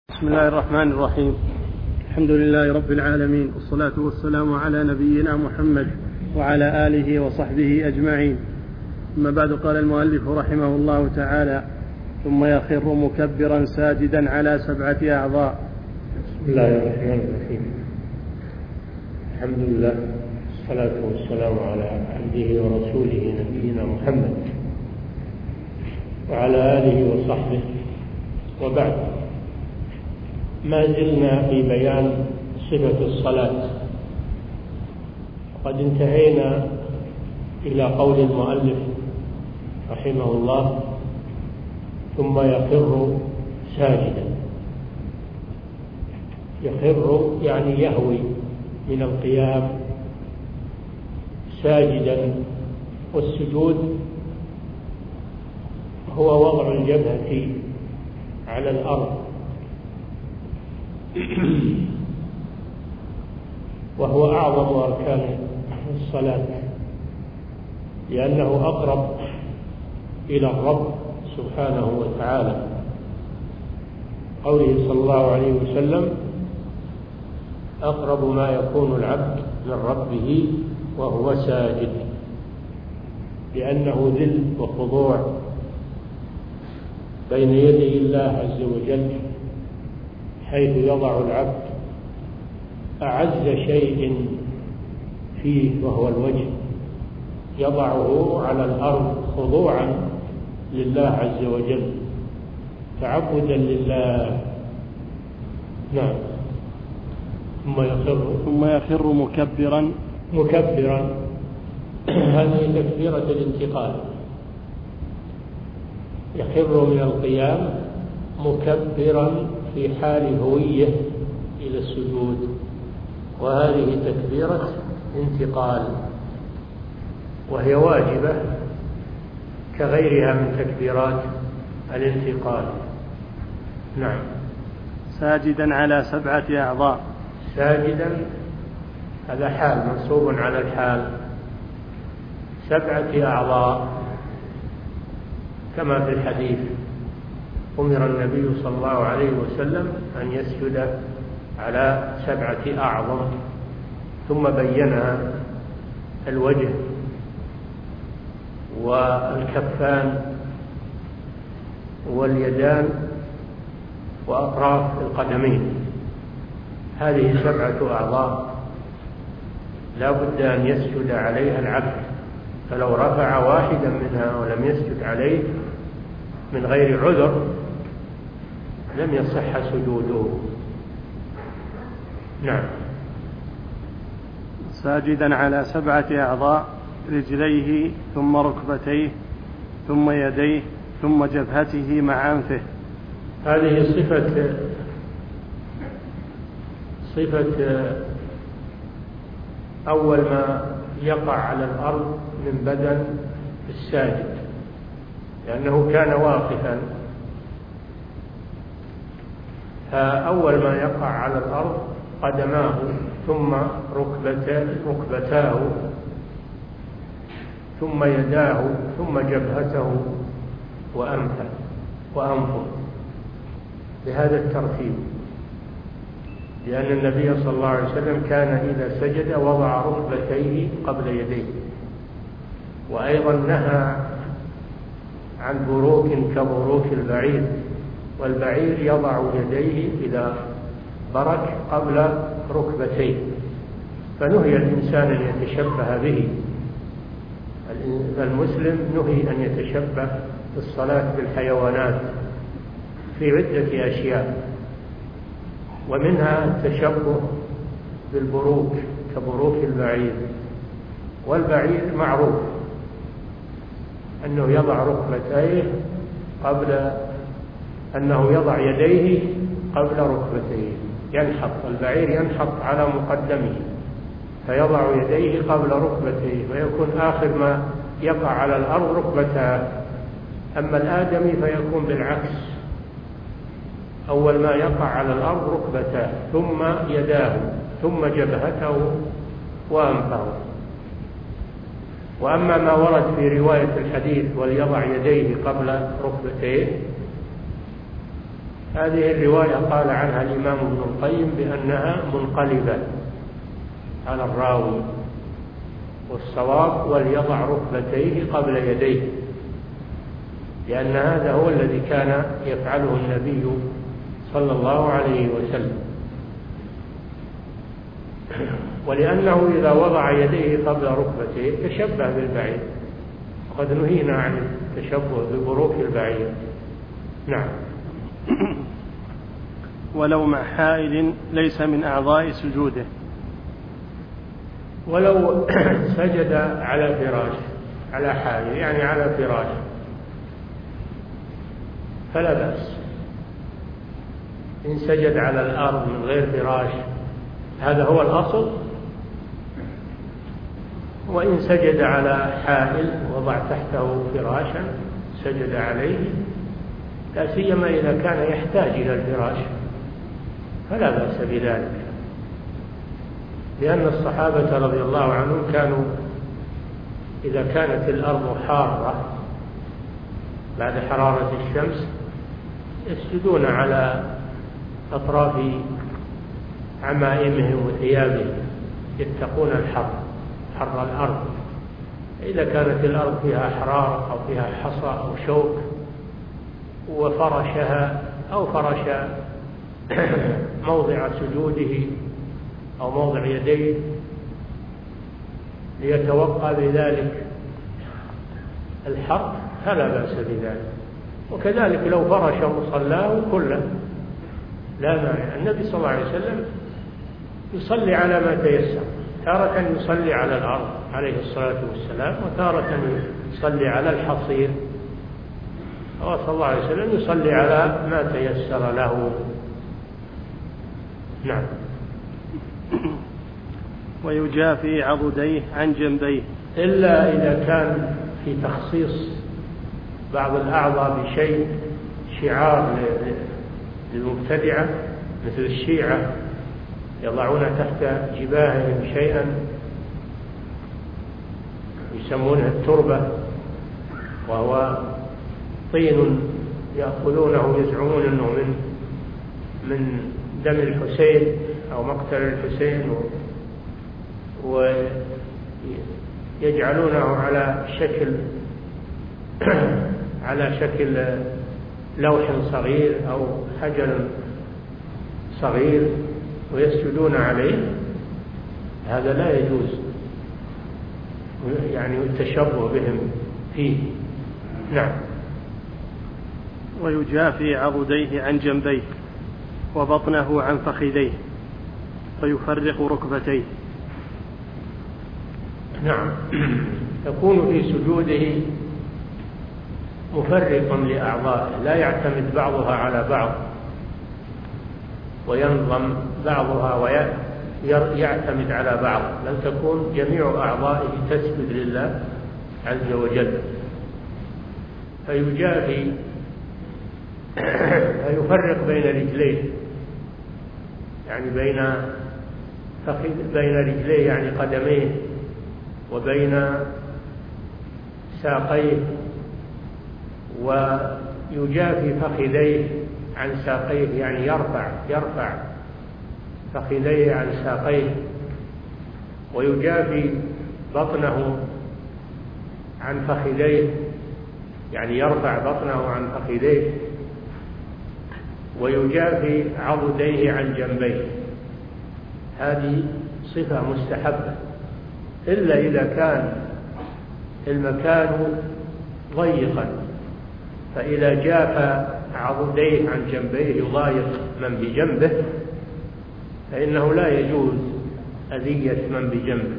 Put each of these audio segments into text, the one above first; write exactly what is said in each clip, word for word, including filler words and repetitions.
بسم الله الرحمن الرحيم. الحمد لله رب العالمين، والصلاة والسلام على نبينا محمد وعلى آله وصحبه أجمعين. أما بعد، قال المؤلف رحمه الله تعالى: ثم يخر مكبرا ساجدا على سبعة أعضاء. بسم الله الرحمن الرحيم. الحمد لله، والصلاة والسلام على عبده ورسوله نبينا محمد وعلى آله وصحبه، وبعد. ما زلنا في بيان صفة الصلاة، وقد انتهينا إلى قول المؤلف رحمه الله: ثم يخر ساجدا. يخر يعني يهوي من القيام ساجدا، والسجود هو وضع الجبهة على الأرض، وهو أعظم أركان الصلاة، لأنه أقرب إلى الرب سبحانه وتعالى. قوله صلى الله عليه وسلم: أقرب ما يكون العبد من ربه وهو ساجد، لأنه ذل وخضوع بين يدي الله عز وجل، حيث يضع العبد أعز شيء فيه وهو الوجه، يضعه على الأرض خضوعا لله عز وجل، تعبدا لله. نعم. ثم يخر ثم يخر مكبرا مكبرا هذه تكبيرة الانتقال. يخر من القيام مكبرا في حال هوية إلى السجود، وهذه تكبيرة انتقال، وهي واجبة كغيرها من تكبيرات الانتقال. نعم. ساجدا على سبعة أعضاء. ساجدا هذا حال منصوب على الحال، سبعة أعضاء كما في الحديث: أمر النبي صلى الله عليه وسلم أن يسجد على سبعة أعظم، ثم بينها: الوجه والكفان واليدان وأطراف القدمين. هذه سبعة أعضاء لا بد أن يسجد عليها العبد، فلو رفع واحدا منها ولم يسجد عليه من غير عذر لم يصح سجوده. نعم. ساجدا على سبعة أعضاء: رجليه ثم ركبتيه ثم يديه ثم جبهته مع أنفه. هذه صفة صفة أول ما يقع على الأرض من بدن الساجد، لأنه كان واقفا، فأول ما يقع على الأرض قدماه ثم ركبتاه ثم يداه ثم جبهته وأنفه وأنفه بهذا الترتيب، لأن النبي صلى الله عليه وسلم كان إذا سجد وضع ركبتيه قبل يديه، وأيضا نهى عن بروك كبروك البعير، والبعير يضع يديه إذا برك قبل ركبتيه، فنهي الإنسان أن يتشبه به. المسلم نهي أن يتشبه في الصلاة بالحيوانات في عدة أشياء، ومنها التشبه بالبروك كبروك البعير. والبعير معروف أنه يضع ركبتيه قبل أنه يضع يديه قبل ركبتيه، ينحط البعير ينحط على مقدمه فيضع يديه قبل ركبتيه، ويكون آخر ما يقع على الأرض ركبتاه. أما الآدمي فيكون بالعكس، أول ما يقع على الأرض ركبتاه ثم يداه ثم جبهته وأنفه. وأما ما ورد في رواية الحديث: وليضع يديه قبل ركبتيه، هذه الرواية قال عنها الإمام ابن القيم بأنها منقلبة على الراوي، والصواب وليضع ركبتيه قبل يديه، لأن هذا هو الذي كان يفعله النبي صلى الله عليه وسلم، ولأنه إذا وضع يديه قبل ركبتيه تشبه بالبعير، وقد نهينا عن التشبه ببروك البعير. نعم. ولو مع حائل ليس من أعضاء سجوده. ولو سجد على فراش، على حائل يعني على فراش، فلا بأس. إن سجد على الأرض من غير فراش هذا هو الأصل، وإن سجد على حائل وضع تحته فراشا سجد عليه، لا سيما إذا كان يحتاج إلى الفراش فلا بأس بذلك، لأن الصحابة رضي الله عنهم كانوا إذا كانت الأرض حارة بعد حرارة الشمس يسجدون على أطراف عمائمهم وثيابهم يتقون الحر، حر الأرض. إذا كانت الأرض فيها حرارة أو فيها حصى أو شوك وفرشها أو فرش موضع سجوده أو موضع يديه ليتوقع بذلك الحر فلا بأس بذلك. وكذلك لو فرش مصلاه كله لا مانع. النبي صلى الله عليه وسلم يصلي على ما تيسر، تارة يصلي على الأرض عليه الصلاة والسلام، وتارة يصلي على الحصير، صلى الله عليه وسلم يصلي على ما تيسر له. نعم. ويجافي عضديه عن جنبيه، إلا إذا كان في تخصيص بعض الأعضاء بشيء شعار للمبتدعة، مثل الشيعة يضعون تحت جباههم شيئا يسمونه التربة، وهو طين يأخذونه يزعمون أنه من من دم الحسين أو مقتل الحسين، ويجعلونه على شكل على شكل لوح صغير أو حجر صغير ويسجدون عليه. هذا لا يجوز يعني التشبه بهم فيه. نعم. ويجافي عضديه عن جنبيه وبطنه عن فخذيه فيفرق ركبتيه. نعم. يكون في سجوده مفرقا لأعضائه، لا يعتمد بعضها على بعض وينظم بعضها ويعتمد على بعض، بل تكون جميع أعضائه تسجد لله عز وجل. فيجافي فيفرق بين رجليه، يعني بين بين رجليه يعني قدميه، وبين ساقيه، ويجافي فخذيه عن ساقيه، يعني يرفع يرفع فخذيه عن ساقيه، ويجافي بطنه عن فخذيه، يعني يرفع بطنه عن فخذيه، ويجافي عضديه عن جنبيه. هذه صفة مستحبة، إلا إذا كان المكان ضيقا، فإذا جاف عضديه عن جنبيه يضايق من بجنبه فإنه لا يجوز أذية من بجنبه،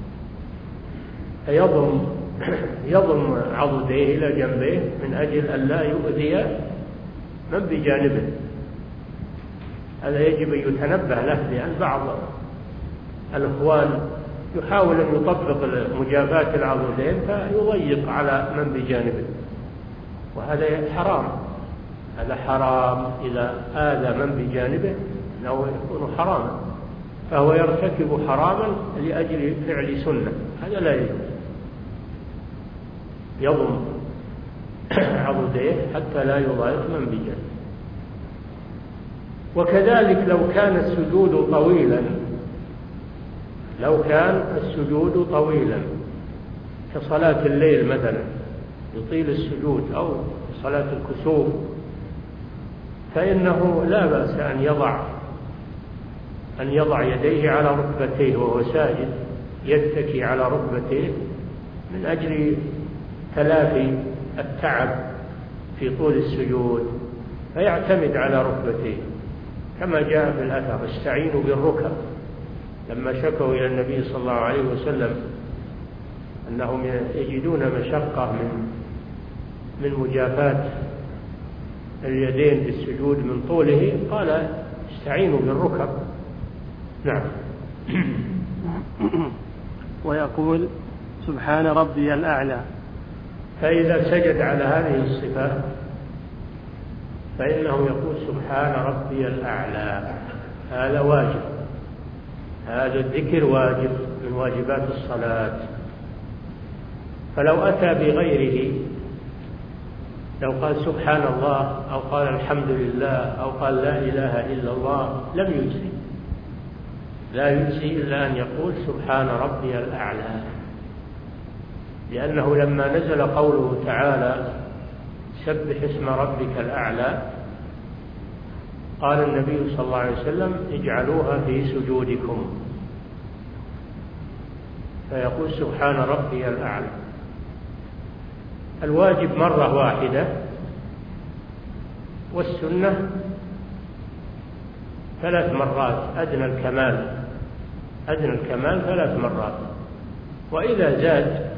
فيضم يضم عضديه إلى جنبيه من أجل أن لا يؤذي من بجانبه. هذا يجب أن يتنبه له، لأن بعض الإخوان يحاول أن يطبق مجافاة العضدين فيضيق على من بجانبه، وهذا حرام. هذا حرام إذا آذى من بجانبه أنه يكون حراما، فهو يرتكب حراما لأجل فعل سنة، هذا لا يجوز. يضم عضديه حتى لا يضايق من بجانبه. وكذلك لو كان السجود طويلا لو كان السجود طويلا كصلاة الليل مثلا يطيل السجود أو صلاة الكسوف، فإنه لا بأس أن يضع أن يضع يديه على ركبتيه وهو ساجد، يتكي على ركبتيه من أجل تلافي التعب في طول السجود، فيعتمد على ركبتيه كما جاء في الأثر: استعينوا بالركب. لما شكوا إلى النبي صلى الله عليه وسلم أنهم يجدون مشقة من من مجافاة اليدين بالسجود من طوله، قال: استعينوا بالركب. نعم. ويقول: سبحان ربي الأعلى. فإذا سجد على هذه الصفات فإنه يقول: سبحان ربي الأعلى. هذا واجب، هذا الذكر واجب من واجبات الصلاة. فلو أتى بغيره، لو قال سبحان الله أو قال الحمد لله أو قال لا إله إلا الله لم يجزي، لا يجزي إلا أن يقول سبحان ربي الأعلى، لأنه لما نزل قوله تعالى: سبح اسم ربك الأعلى، قال النبي صلى الله عليه وسلم: اجعلوها في سجودكم، فيقول سبحان ربي الأعلى. الواجب مرة واحدة، والسنة ثلاث مرات، أدنى الكمال أدنى الكمال ثلاث مرات، وإذا زاد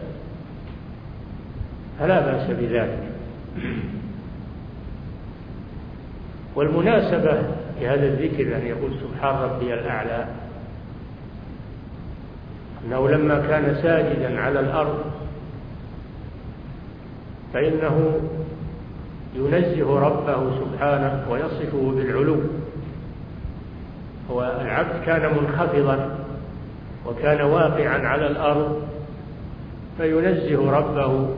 فلا بأس بذلك. والمناسبة لهذا الذكر أن يقول سبحان ربي الأعلى أنه لما كان ساجدا على الأرض فإنه ينزه ربه سبحانه ويصفه بالعلو. هو العبد كان منخفضا وكان واقعا على الأرض، فينزه ربه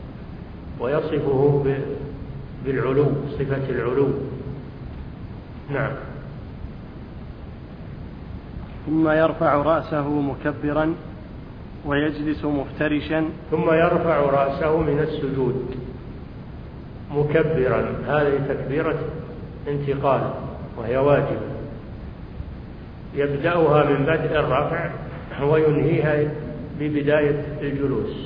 ويصفه بالعلو، صفة العلو. نعم. ثم يرفع رأسه مكبرا ويجلس مفترشا. ثم يرفع رأسه من السجود مكبرا، هذه تكبيرة انتقال وهي واجب، يبدأها من بدء الرفع وينهيها ببداية الجلوس،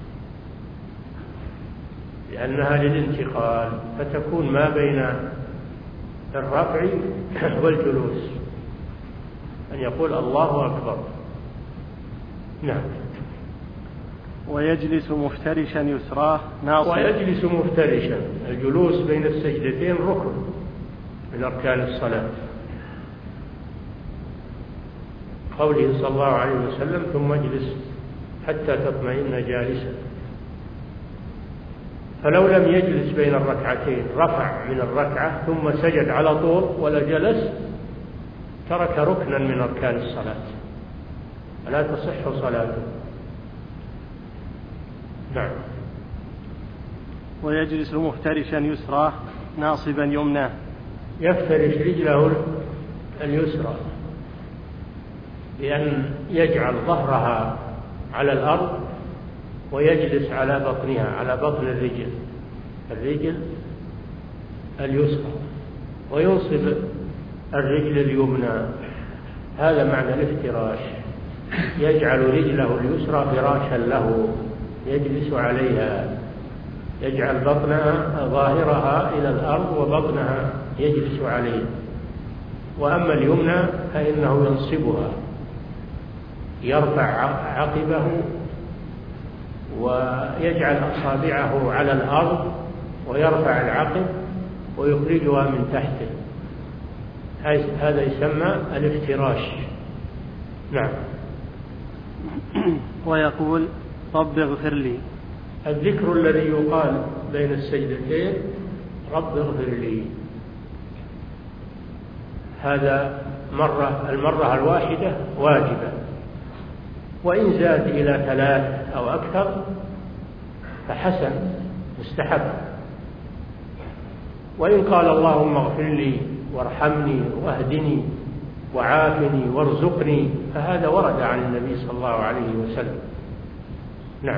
لأنها للانتقال، فتكون ما بين الرفع والجلوس، أن يقول الله أكبر. نعم. ويجلس مفترشا يسراه ناصبا. ويجلس مفترشا، الجلوس بين السجدتين ركن من أركان الصلاة، قوله صلى الله عليه وسلم: ثم اجلس حتى تطمئن جالسا. فلو لم يجلس بين الركعتين، رفع من الركعة ثم سجد على طول ولا جلس، ترك ركنا من أركان الصلاة، فلا تصح صلاته. نعم. ويجلس مفترشا يسراه ناصبا يمناه. يفترش رجله اليسرى بأن يجعل ظهرها على الأرض ويجلس على بطنها، على بطن الرجل الرجل اليسرى، وينصب الرجل اليمنى. هذا معنى الافتراش، يجعل رجله اليسرى فراشا له يجلس عليها، يجعل بطنها ظاهرها إلى الأرض وبطنها يجلس عليه. وأما اليمنى فإنه ينصبها، يرفع عقبه ويجعل أصابعه على الأرض ويرفع العقب ويخرجها من تحته، هذا يسمى الافتراش. نعم. ويقول: رب اغفر لي. الذكر الذي يقال بين السجدتين: رب اغفر لي، هذا مرة المرة الواحدة واجبة، وإن زاد إلى ثلاث أو أكثر فحسن مستحب. وإن قال اللهم اغفر لي وارحمني واهدني وعافني وارزقني، فهذا ورد عن النبي صلى الله عليه وسلم. نعم.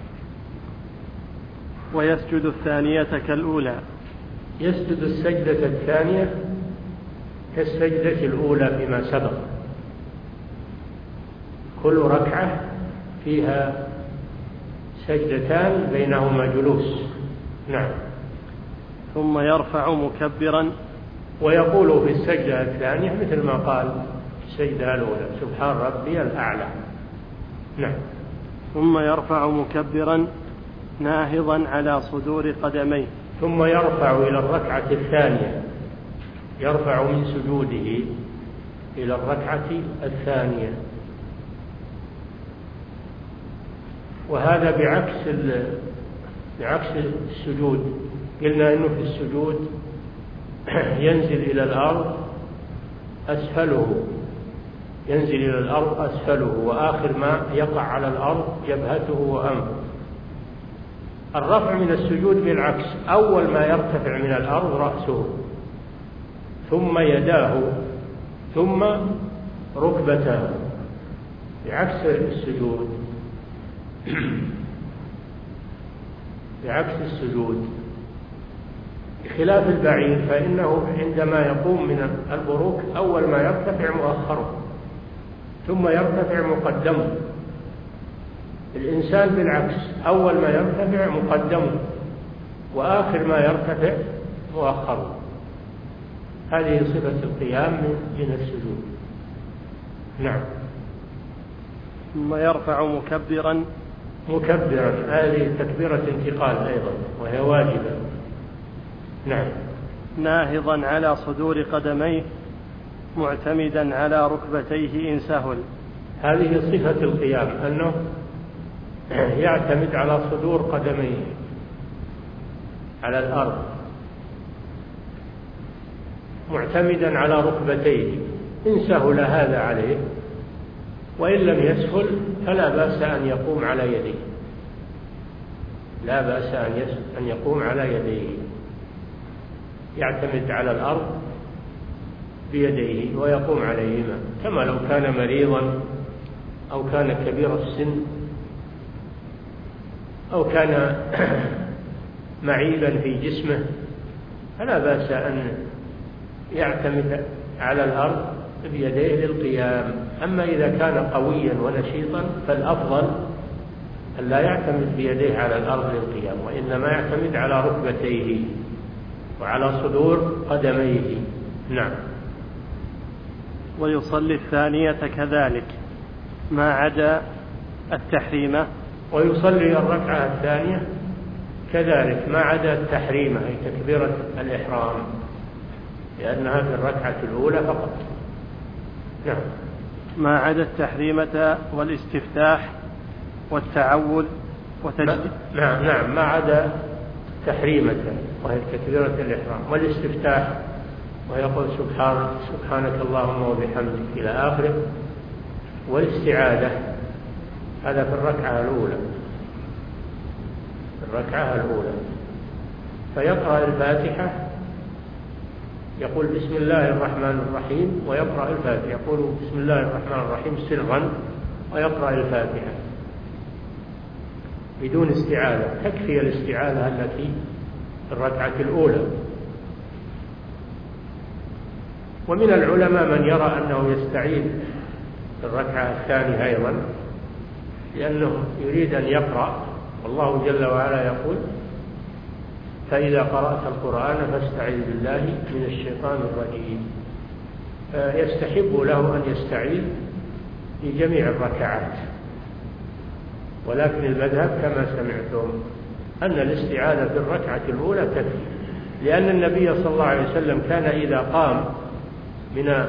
ويسجد الثانية كالأولى. يسجد السجدة الثانية كالسجدة الأولى فيما سبق. كل ركعة فيها سجدتان بينهما جلوس. نعم. ثم يرفع مكبرا ويقول في السجدة الثانية مثل ما قال في السجدة الأولى: سبحان ربي الأعلى. نعم. ثم يرفع مكبرا ناهضا على صدور قدميه. ثم يرفع إلى الركعة الثانية، يرفع من سجوده إلى الركعة الثانية، وهذا بعكس بعكس السجود. قلنا إنه في السجود ينزل إلى الأرض أسفله، ينزل إلى الأرض أسفله، وآخر ما يقع على الأرض جبهته وأنفه. الرفع من السجود بالعكس، أول ما يرتفع من الأرض رأسه، ثم يداه، ثم ركبتاه، بعكس السجود بعكس السجود بخلاف البعير، فإنه عندما يقوم من البروك أول ما يرتفع مؤخره، ثم يرتفع مقدمه. الإنسان بالعكس، أول ما يرتفع مقدمه، وآخر ما يرتفع مؤخره. هذه صفة القيام من السجود. نعم. ثم يرفع مكبرا مكبرا، هذه تكبيرة انتقال أيضا وهي واجبة. نعم. ناهضا على صدور قدميه معتمدا على ركبتيه إن سهل. هذه صفة القيام، أنه يعتمد على صدور قدميه على الأرض، معتمدا على ركبتيه. إن سهل هذا عليه، وإن لم يسهل فلا بأس أن يقوم على يديه، لا بأس أن يقوم على يديه، يعتمد على الأرض بيديه ويقوم عليهما، كما لو كان مريضا أو كان كبير السن أو كان معيبا في جسمه، فلا بأس أن يعتمد على الأرض بيديه للقيام. أما إذا كان قويا ونشيطا فالأفضل أن لا يعتمد بيديه على الأرض للقيام، وإنما يعتمد على ركبتيه وعلى صدور قدميه. نعم. ويصلي الثانية كذلك ما عدا التحريمة. ويصلي الركعة الثانية كذلك ما عدا التحريمة، أي تكبيرة الإحرام، لأنها في الركعة الأولى فقط. نعم. ما عدا التحريمة والاستفتاح والتعوذ وتجديد. نعم نعم ما عدا تحريمة وهي تكبيرة الإحرام، والاستفتاح ويقول سبحان سبحانك اللهم وبحمدك إلى آخره، والاستعاذة هذا في الركعة الأولى، في الركعة الأولى فيقرأ الفاتحة، يقول بسم الله الرحمن الرحيم ويقرأ الفاتحة، يقول بسم الله الرحمن الرحيم سرا ويقرأ الفاتحة بدون استعاذة، تكفي الاستعاذة التي في الركعة الأولى. ومن العلماء من يرى أنه يستعيذ في الركعة الثانية أيضا، لأنه يريد أن يقرأ، والله جل وعلا يقول فإذا قرأت القرآن فاستعذ بالله من الشيطان الرجيم، فيستحب له أن يستعيذ في جميع الركعات. ولكن المذهب كما سمعتم أن الاستعاذة في الركعة الأولى تكفي، لأن النبي صلى الله عليه وسلم كان إذا قام من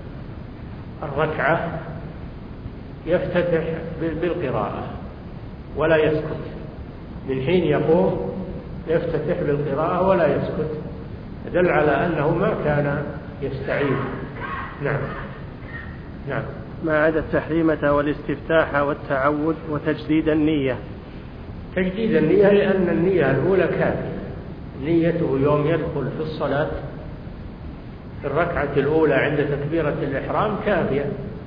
الركعة يفتتح بالقراءة ولا يسكت، من حين يقوم يفتتح بالقراءة ولا يسكت، دل على أنه ما كان يستعيذ. نعم. نعم. ما عدا التحريمة والاستفتاح والتعوذ وتجديد النية. تجديد النية لأن النية الأولى كافية، نيته يوم يدخل في الصلاة الركعة الأولى عند تكبيرة الإحرام كافية،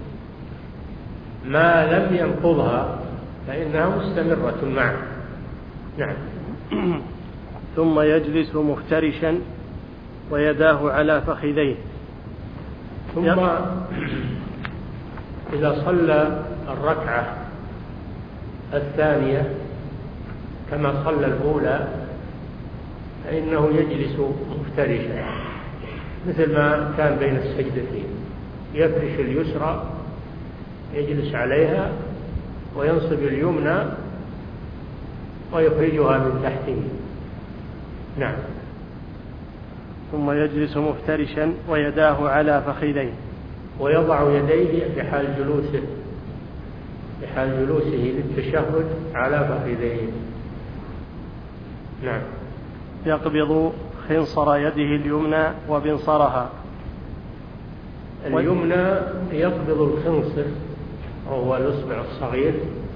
ما لم ينقضها فإنها مستمرة معه. نعم. ثم يجلس مفترشا ويداه على فخذيه. ثم إذا صلى الركعة الثانية كما صلى الأولى فإنه يجلس مفترشا مثل ما كان بين السجدتين، يفرش اليسرى يجلس عليها وينصب اليمنى ويخرجها من تحته. نعم. ثم يجلس مفترشا ويداه على فخذيه، ويضع يديه في حال جلوسه في حال جلوسه للتشهد على فخذيه. نعم. يقبض خنصر يده اليمنى وبنصرها. اليمنى يقبض الخنصر وهو الإصبع الصغير،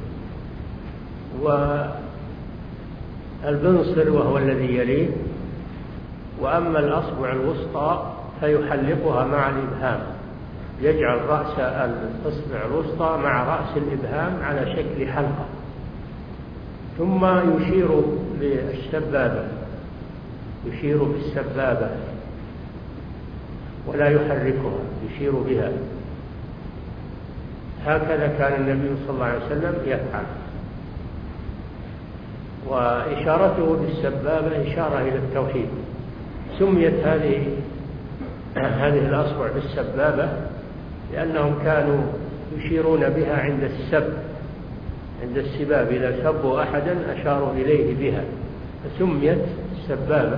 والبنصر وهو الذي يليه، وأما الأصبع الوسطى فيحلقها مع الإبهام، يجعل رأس الإصبع الوسطى مع رأس الإبهام على شكل حلقة، ثم يشير بالسبابة يشير بالسبابة ولا يحركها، يشير بها. هكذا كان النبي صلى الله عليه وسلم يفعل. وإشارته بالسبابة إشارة إلى التوحيد. سميت هذه هذه الأصبع بالسبابة لأنهم كانوا يشيرون بها عند السب عند السباب، إذا سبوا أحدا أشاروا إليه بها فسميت السبابة.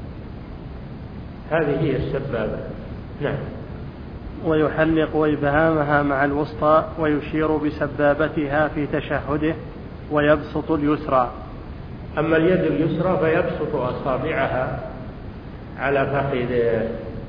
هذه هي السبابة. نعم. ويحلق إبهامها مع الوسطى ويشير بسبابتها في تشهده ويبسط اليسرى. أما اليد اليسرى فيبسط أصابعها على فخذه،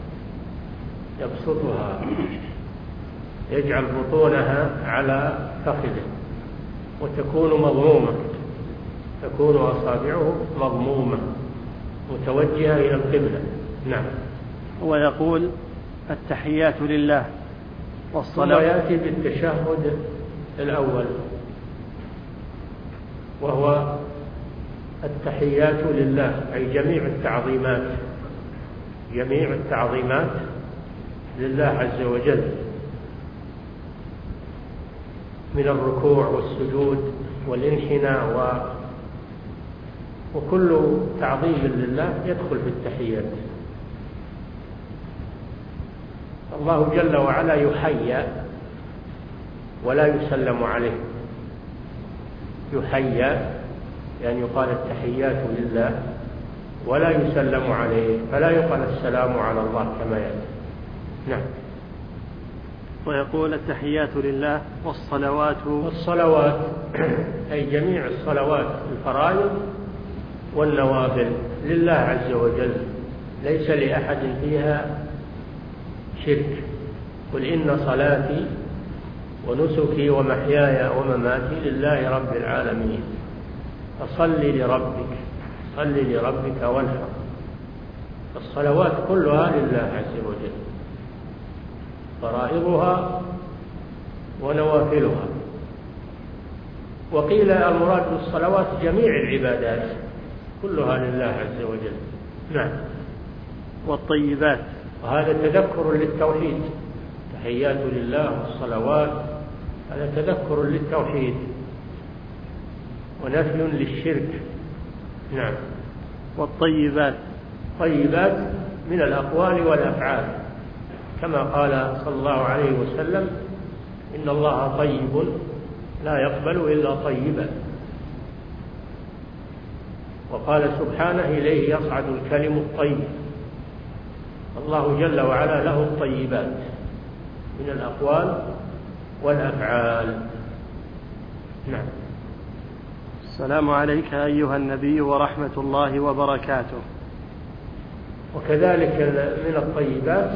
يبسطها، يجعل بطونها على فخذه وتكون مضمومة، تكون أصابعه مضمومة متوجهة إلى القبلة. نعم. ويقول التحيات لله والصلاة. ويأتي بالتشهد الأول وهو التحيات لله، أي جميع التعظيمات جميع التعظيمات لله عز وجل، من الركوع والسجود والانحناء و... وكل تعظيم لله يدخل في التحيات. الله جل وعلا يحيى ولا يسلم عليه. يحيى يعني يقال التحيات لله ولا يسلم عليه، فلا يقال السلام على الله كما يأتي. نعم. ويقول التحيات لله والصلوات. والصلوات أي جميع الصلوات الفرائض والنوافل لله عز وجل، ليس لأحد فيها شرك. قل إن صلاتي ونسكي ومحياي ومماتي لله رب العالمين فصل لربك صل لربك وانحر. الصلوات كلها لله عز وجل، فرائضها ونوافلها. وقيل المراد بالصلوات جميع العبادات كلها لله عز وجل. نعم. والطيبات، وهذا تذكر للتوحيد. تحيات لله والصلوات هذا تذكر للتوحيد ونفي للشرك. نعم. والطيبات، طيبات من الأقوال والأفعال، كما قال صلى الله عليه وسلم إن الله طيب لا يقبل إلا طيبا. وقال سبحانه إليه يصعد الكلم الطيب. الله جل وعلا له الطيبات من الأقوال والأفعال. نعم. السلام عليك أيها النبي ورحمة الله وبركاته. وكذلك من الطيبات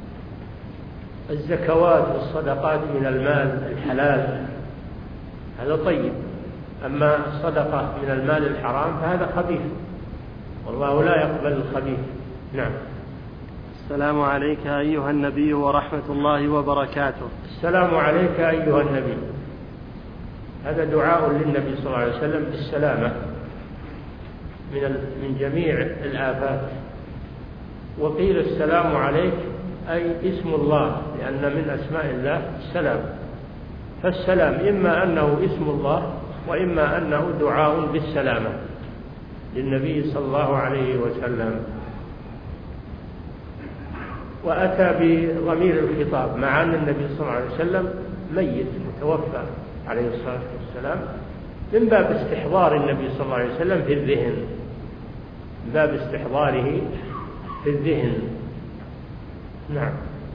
الزكوات والصدقات من المال الحلال، هذا طيب. أما الصدقة من المال الحرام فهذا خبيث، والله لا يقبل الخبيث. نعم. السلام عليك أيها النبي ورحمة الله وبركاته. السلام عليك أيها النبي، هذا دعاء للنبي صلى الله عليه وسلم بالسلامة من من جميع الآفات. وقيل السلام عليك أي اسم الله، لأن من أسماء الله السلام، فالسلام إما أنه اسم الله وإما أنه دعاء بالسلامة للنبي صلى الله عليه وسلم. وأتى بضمير الخطاب مع أن النبي صلى الله عليه وسلم ميت متوفى عليه الصلاة والسلام، من باب استحضار النبي صلى الله عليه وسلم في الذهن، من باب استحضاره في الذهن. نعم.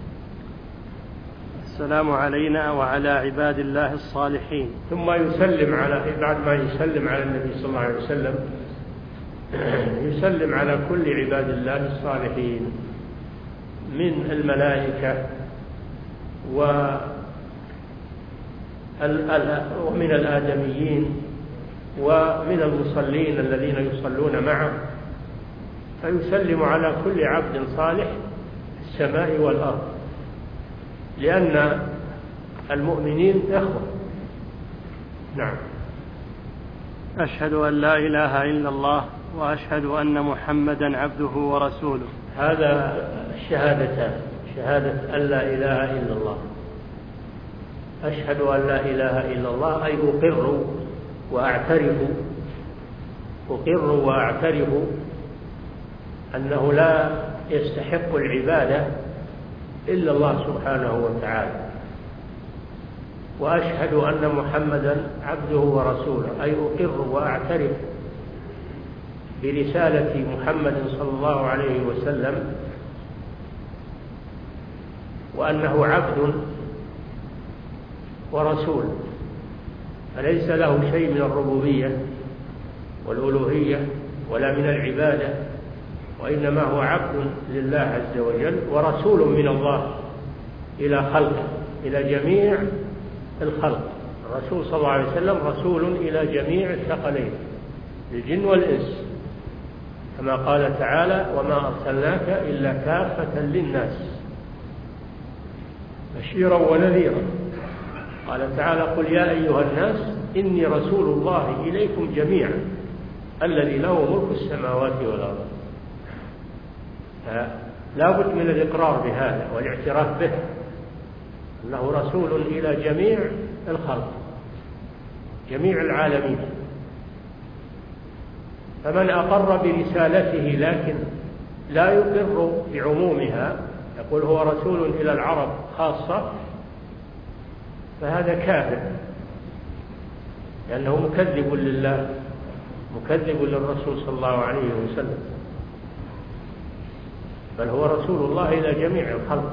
السلام علينا وعلى عباد الله الصالحين. ثم يسلم على بعد ما يسلم على النبي صلى الله عليه وسلم يسلم على كل عباد الله الصالحين من الملائكة ومن الآدميين ومن المصلين الذين يصلون معه، فيسلم على كل عبد صالح في السماء والأرض، لأن المؤمنين إخوة. نعم. أشهد أن لا إله إلا الله وأشهد أن محمدا عبده ورسوله. هذا الشهادتان، شهادة أن لا إله إلا الله، أشهد أن لا إله إلا الله أي أقر وأعترف أقر وأعترف أنه لا يستحق العبادة إلا الله سبحانه وتعالى، وأشهد أن محمدا عبده ورسوله أي أقر وأعترف برسالة محمد صلى الله عليه وسلم، وأنه عبد ورسول، فليس له شيء من الربوبية والألوهية ولا من العبادة، وإنما هو عبد لله عز وجل ورسول من الله إلى خلقه، إلى جميع الخلق. الرسول صلى الله عليه وسلم رسول إلى جميع الثقلين الجن والإنس، كما قال تعالى: وما أرسلناك إلا كافة للناس بشيرا ونذيرا. قال تعالى: قل يا أيها الناس إني رسول الله إليكم جميعا الذي له ملك السماوات والأرض. لا بد من الإقرار بهذا والاعتراف به، أنه رسول إلى جميع الخلق، جميع العالمين. فمن أقر برسالته لكن لا يقر بعمومها، يقول هو رسول إلى العرب خاصة، فهذا كافر، لأنه مكذب لله، مكذب للرسول صلى الله عليه وسلم، بل هو رسول الله إلى جميع الخلق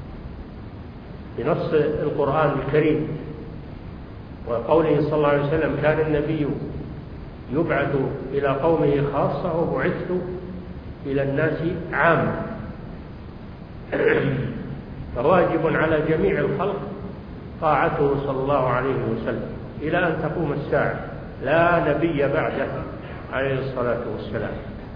بنص القرآن الكريم، وقوله صلى الله عليه وسلم: كان النبي يبعث إلى قومه خاصة وبعثت إلى الناس عامة. فواجب على جميع الخلق طاعته صلى الله عليه وسلم إلى أن تقوم الساعة، لا نبي بعده عليه الصلاة والسلام.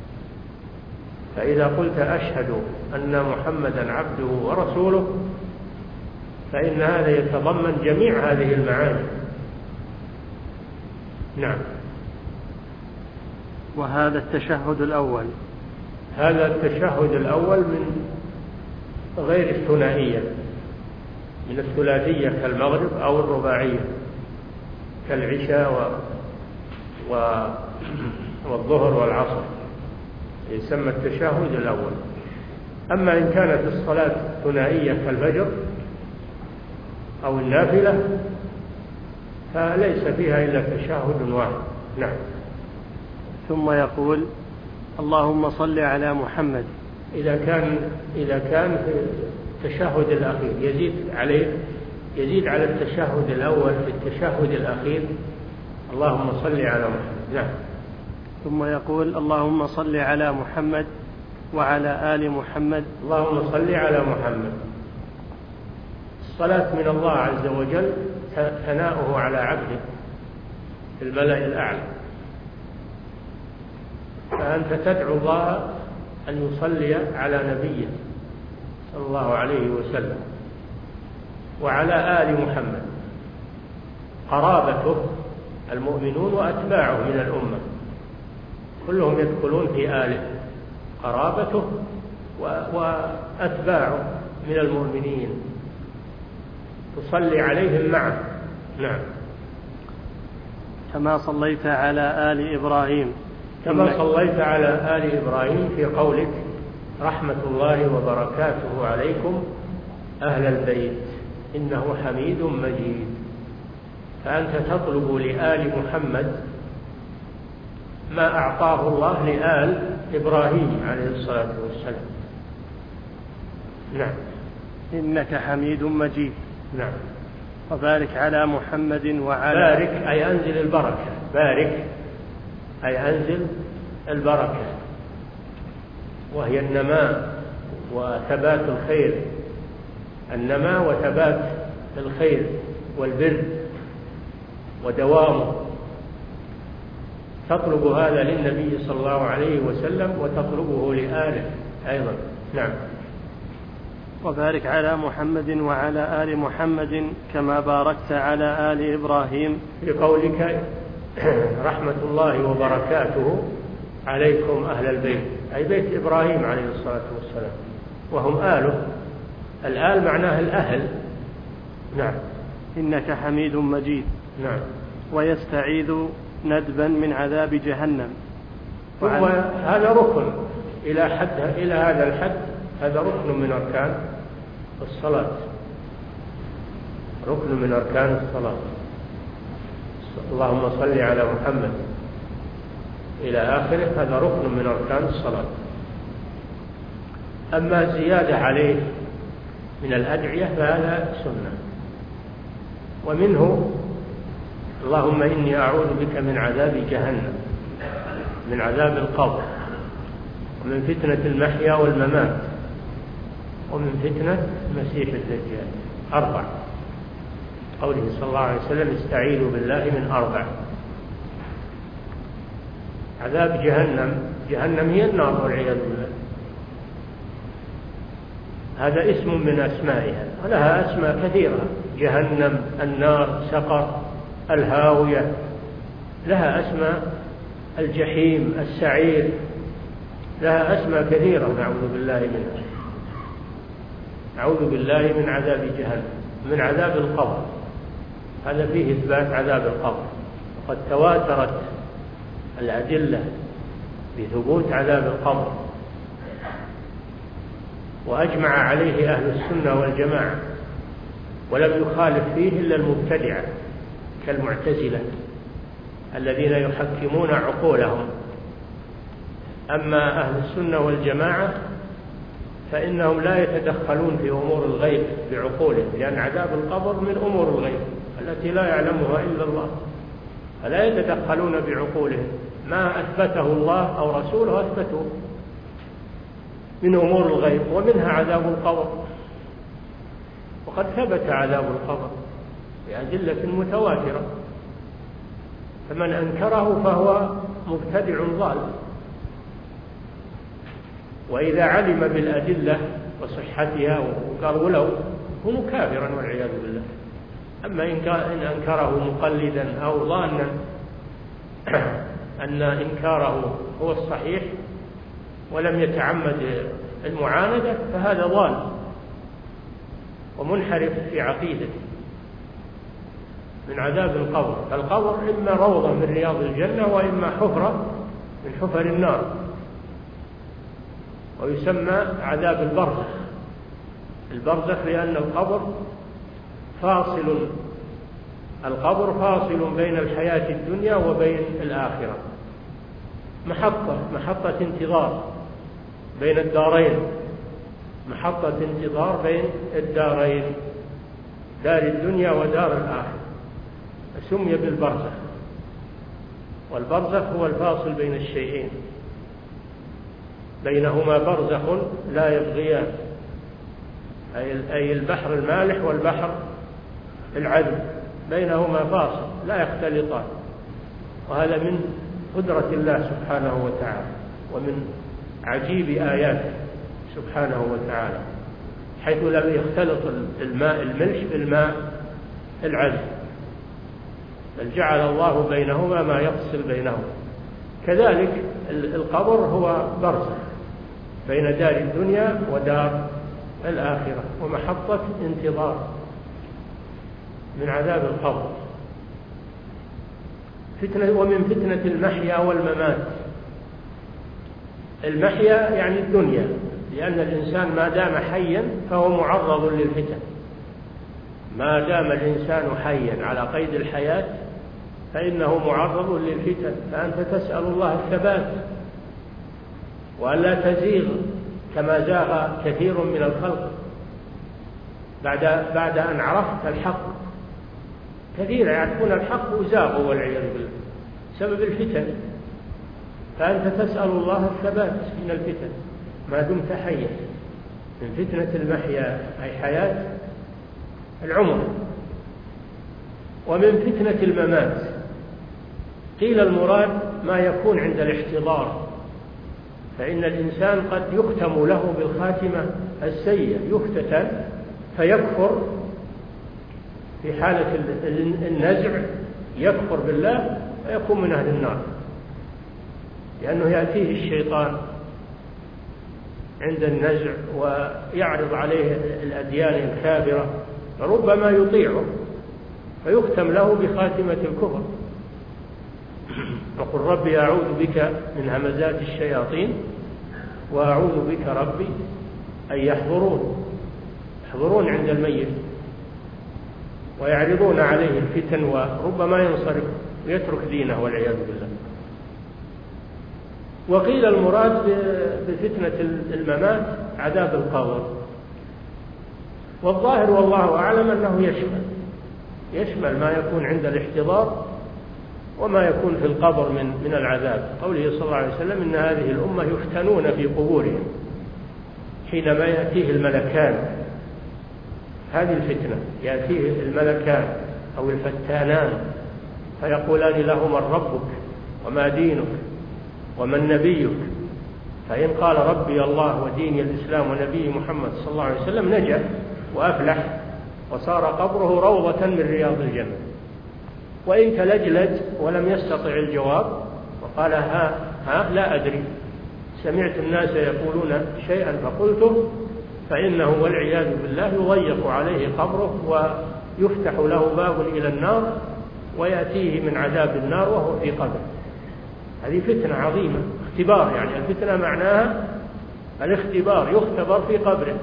فإذا قلت أشهد أن محمدا عبده ورسوله، فإن هذا يتضمن جميع هذه المعاني. نعم. وهذا التشهد الأول، هذا التشهد الأول من غير الثنائية، من الثلاثية كالمغرب أو الرباعية كالعشاء و... و... والظهر والعصر، يسمى التشهد الأول. أما إن كانت الصلاة ثنائية كالفجر أو النافلة فليس فيها إلا تشهد واحد. نعم. ثم يقول: اللهم صل على محمد. إذا كان إذا كان في التشهد الأخير يزيد عليه، يزيد على التشهد الأول في التشهد الأخير: اللهم صل على محمد. نعم. ثم يقول: اللهم صل على محمد وعلى آل محمد. اللهم صل على محمد. الصلاة من الله عز وجل ثناؤه على عبده في الملأ الأعلى، فأنت تدعو الله أن يصلي على نبيه صلى الله عليه وسلم وعلى آل محمد، قرابته المؤمنون وأتباعه من الأمة كلهم يدخلون في آله، قرابته وأتباعه من المؤمنين تصلي عليهم معه. نعم. كما صليت على آل إبراهيم كما صليت على آل إبراهيم في قولك رحمة الله وبركاته عليكم أهل البيت إنه حميد مجيد، فأنت تطلب لآل محمد ما أعطاه الله لآل إبراهيم عليه الصلاة والسلام. نعم. إنك حميد مجيد. نعم. وبارك على محمد وعلى بارك أي أنزل البركة، بارك أي أنزل البركة، وهي النماء وثبات الخير، النماء وثبات الخير والبر ودوامه. تطلب هذا للنبي صلى الله عليه وسلم وتطلبه لآله أيضا. نعم. وبارك على محمد وعلى آل محمد كما باركت على آل إبراهيم في قولك رحمة الله وبركاته عليكم أهل البيت، أي بيت إبراهيم عليه الصلاة والسلام وهم آله، الآل معناه الأهل. نعم. إنك حميد مجيد. نعم. ويستعيذ ندبا من عذاب جهنم. وهذا ركن إلى حد إلى هذا الحد، هذا ركن من أركان الصلاة، ركن من أركان الصلاة. اللهم صل على محمد إلى آخره، هذا ركن من أركان الصلاة. أما زيادة عليه من الأدعية فهذا سنة. ومنه اللهم إني أعوذ بك من عذاب جهنم، من عذاب القبر، ومن فتنة المحيا والممات، ومن فتنة المسيح الدجال. أربع. قوله صلى الله عليه وسلم استعيذوا بالله من أربع. عذاب جهنم، جهنم هي النار والعياذ بالله، هذا اسم من أسمائها، ولها أسماء كثيرة، جهنم، النار، سقر، الهاوية، لها أسماء، الجحيم، السعير، لها أسماء كثيرة نعوذ بالله منها. نعوذ بالله من عذاب جهنم، من عذاب القبر، هذا فيه إثبات عذاب القبر، وقد تواترت الأدلة بثبوت عذاب القبر، وأجمع عليه أهل السنة والجماعة، ولم يخالف فيه إلا المبتدعة كالمعتزلة الذين يحكمون عقولهم. أما أهل السنة والجماعة فإنهم لا يتدخلون في أمور الغيب بعقولهم، لأن عذاب القبر من أمور الغيب التي لا يعلمها إلا الله، فلا يتدخلون بعقولهم، ما أثبته الله أو رسوله أثبته من أمور الغيب، ومنها عذاب القبر. وقد ثبت عذاب القبر بأدلة متواترة، فمن أنكره فهو مبتدع ضال. وإذا علم بالأدلة وصحتها وقال ولو هو كافرا والعياذ بالله. أما إن أنكره مقلدا أو ظانا أن إنكاره هو الصحيح ولم يتعمد المعاندة فهذا ضال ومنحرف في عقيدته. من عذاب القبر، القبر إما روضة من رياض الجنة وإما حفرة من حفر النار، ويسمى عذاب البرزخ. البرزخ لأن القبر فاصل، القبر فاصل بين الحياة الدنيا وبين الآخرة، محطة محطة انتظار بين الدارين، محطة انتظار بين الدارين، دار الدنيا ودار الآخرة، سمي بالبرزخ. والبرزخ هو الفاصل بين الشيئين، بينهما برزخ لا يبغيان، أي البحر المالح والبحر العذب، بينهما فاصل لا يختلطان. وهذا من قدرة الله سبحانه وتعالى ومن عجيب آياته سبحانه وتعالى. حيث لم يختلط الماء الملح بالماء العذب، بل جعل الله بينهما ما يفصل بينهما. كذلك القبر هو برزخ بين دار الدنيا ودار الآخرة، ومحطة انتظار من عذاب القبر. فتنة ومن فتنة المحيا والممات. المحيا يعني الدنيا، لأن الإنسان ما دام حيا فهو معرض للفتن. ما دام الإنسان حيا على قيد الحياة فإنه معرض للفتن، فأنت تسأل الله الثبات وألا تزيغ كما زاغ كثير من الخلق بعد بعد أن عرفت الحق. كثير يعرفون الحق وزاغوا والعياذ بالله بسبب الفتن، فأنت تسأل الله الثبات من الفتن ما دمت حيا. من فتنة المحيا أي حياة العمر. ومن فتنة الممات قيل المراد ما يكون عند الاحتضار، فإن الإنسان قد يختم له بالخاتمة السيئة، يفتتن فيكفر في حالة النزع، يكفر بالله ويكون من أهل النار، لأنه يأتيه الشيطان عند النزع ويعرض عليه الأديان الكافرة، فربما يطيعه فيختم له بخاتمة الكفر. وقل ربي أعوذ بك من همزات الشياطين وأعوذ بك ربي أن يحضرون، يحضرون عند الميت ويعرضون عليه الفتن، وربما ينصرف ويترك دينه والعياذ بالله. وقيل المراد بفتنة الممات عذاب القبر، والظاهر والله أعلم أنه يشمل يشمل ما يكون عند الاحتضار وما يكون في القبر من من العذاب. قوله صلى الله عليه وسلم إن هذه الأمة يفتنون في قبورهم حينما يأتيه الملكان. هذه الفتنة، يأتيه الملكان أو الفتانان فيقولان له من ربك وما دينك ومن نبيك، فإن قال ربي الله وديني الإسلام ونبي محمد صلى الله عليه وسلم نجا وأفلح وصار قبره روضة من رياض الجنة. وإن تلجلج ولم يستطع الجواب وقال ها ها لا أدري، سمعت الناس يقولون شيئا فقلته، فإنه والعياذ بالله يضيق عليه قبره ويفتح له باب إلى النار ويأتيه من عذاب النار وهو في قبره. هذه فتنة عظيمة، اختبار، يعني الفتنة معناها الاختبار، يختبر في قبره.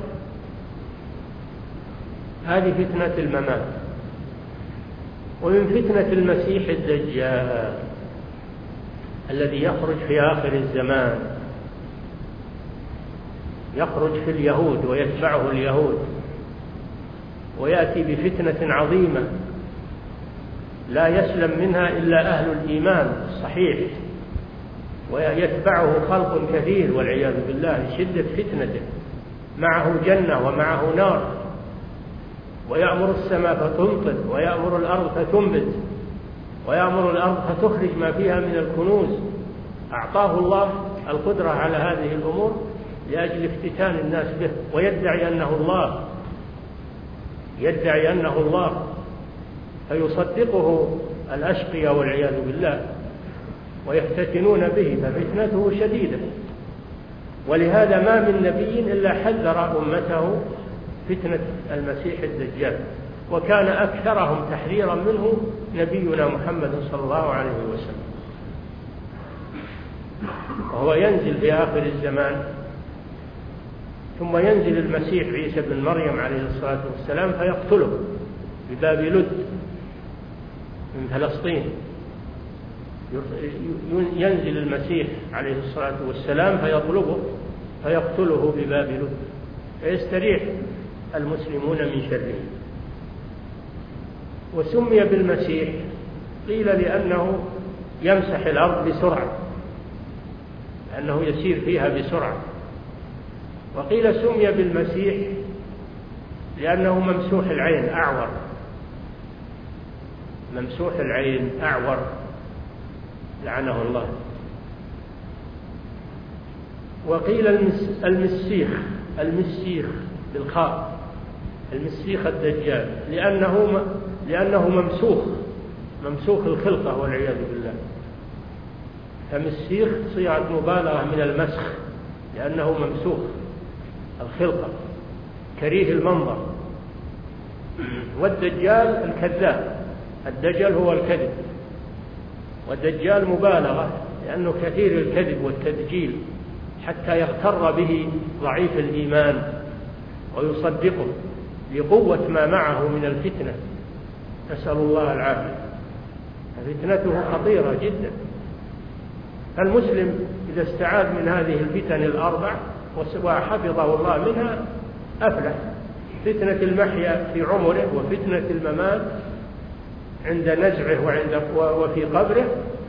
هذه فتنة الممات. ومن فتنة المسيح الدجال الذي يخرج في آخر الزمان، يخرج في اليهود ويتبعه اليهود، ويأتي بفتنة عظيمة لا يسلم منها إلا أهل الإيمان الصحيح، ويتبعه خلق كثير والعياذ بالله لشدة فتنته. معه جنة ومعه نار، ويأمر السماء فتمطر ويأمر الأرض فتنبت ويأمر الأرض فتخرج ما فيها من الكنوز. أعطاه الله القدرة على هذه الأمور لأجل افتتان الناس به، ويدعي أنه الله، يدعي أنه الله فيصدقه الأشقياء والعياذ بالله ويفتتنون به، ففتنته شديدة. ولهذا ما من نبي إلا حذر أمته فتنة المسيح الدجال، وكان أكثرهم تحذيرا منه نبينا محمد صلى الله عليه وسلم. وهو ينزل في آخر الزمان، ثم ينزل المسيح عيسى بن مريم عليه الصلاة والسلام فيقتله بباب لد من فلسطين. ينزل المسيح عليه الصلاة والسلام فيطلبه فيقتله بباب لد، فيستريح المسلمون من شره. وسمي بالمسيح قيل لأنه يمسح الأرض بسرعة، لأنه يسير فيها بسرعة. وقيل سمي بالمسيح لأنه ممسوح العين أعور، ممسوح العين أعور لعنه الله. وقيل المس المسيخ المسيخ بالخاء المسيخ الدجال، لأنه لأنه ممسوخ ممسوخ الخلقة والعياذ بالله. فمسيخ صيغة مبالغة من المسخ، لأنه ممسوخ الخلقة كريه المنظر. والدجال الكذاب، الدجال هو الكذب، والدجال مبالغة لأنه كثير الكذب والتدجيل حتى يغتر به ضعيف الإيمان ويصدقه لقوة ما معه من الفتنة، نسأل الله العافية. فتنته خطيرة جدا. فالمسلم إذا استعاذ من هذه الفتن الأربع وحفظه الله منها أفلح. فتنة المحيا في عمره، وفتنة الممات عند نزعه وعند وفي قبره،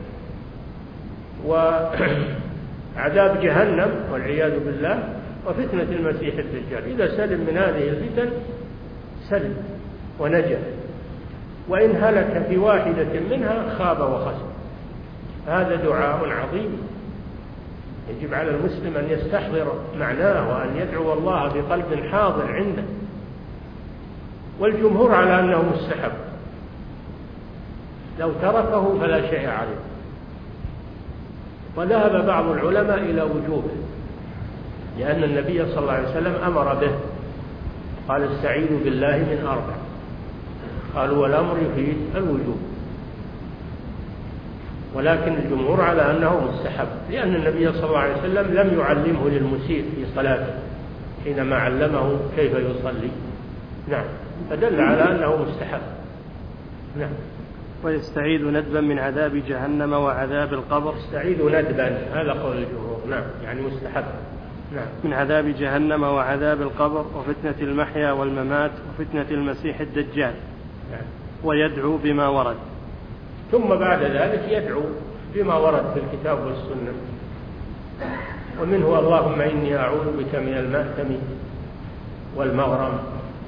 وعذاب جهنم والعياذ بالله، وفتنة المسيح الدجال. إذا سلم من هذه الفتن سلم ونجا، وإن هلك في واحدة منها خاب وخسر. هذا دعاء عظيم يجب على المسلم أن يستحضر معناه وأن يدعو الله بقلب حاضر عنده. والجمهور على أنه مستحب، لو تركه فلا شيء عليه. وذهب بعض العلماء إلى وجوبه، لأن النبي صلى الله عليه وسلم أمر به، قال استعيذوا بالله من أربع، قالوا والأمر يفيد الوجوب. ولكن الجمهور على أنه مستحب، لأن النبي صلى الله عليه وسلم لم يعلمه للمسيء في صلاته حينما علمه كيف يصلي. نعم، فدل على أنه مستحب. نعم. ويستعيذ ندبا من عذاب جهنم وعذاب القبر. يستعيذ ندبا، هذا قول الجمهور. نعم، يعني مستحب. نعم. من عذاب جهنم وعذاب القبر وفتنة المحيا والممات وفتنة المسيح الدجال. نعم. ويدعو بما ورد. ثم بعد ذلك يدعو بما ورد في الكتاب والسنة، ومنه اللهم إني أعوذ بك من المأثم والمغرم،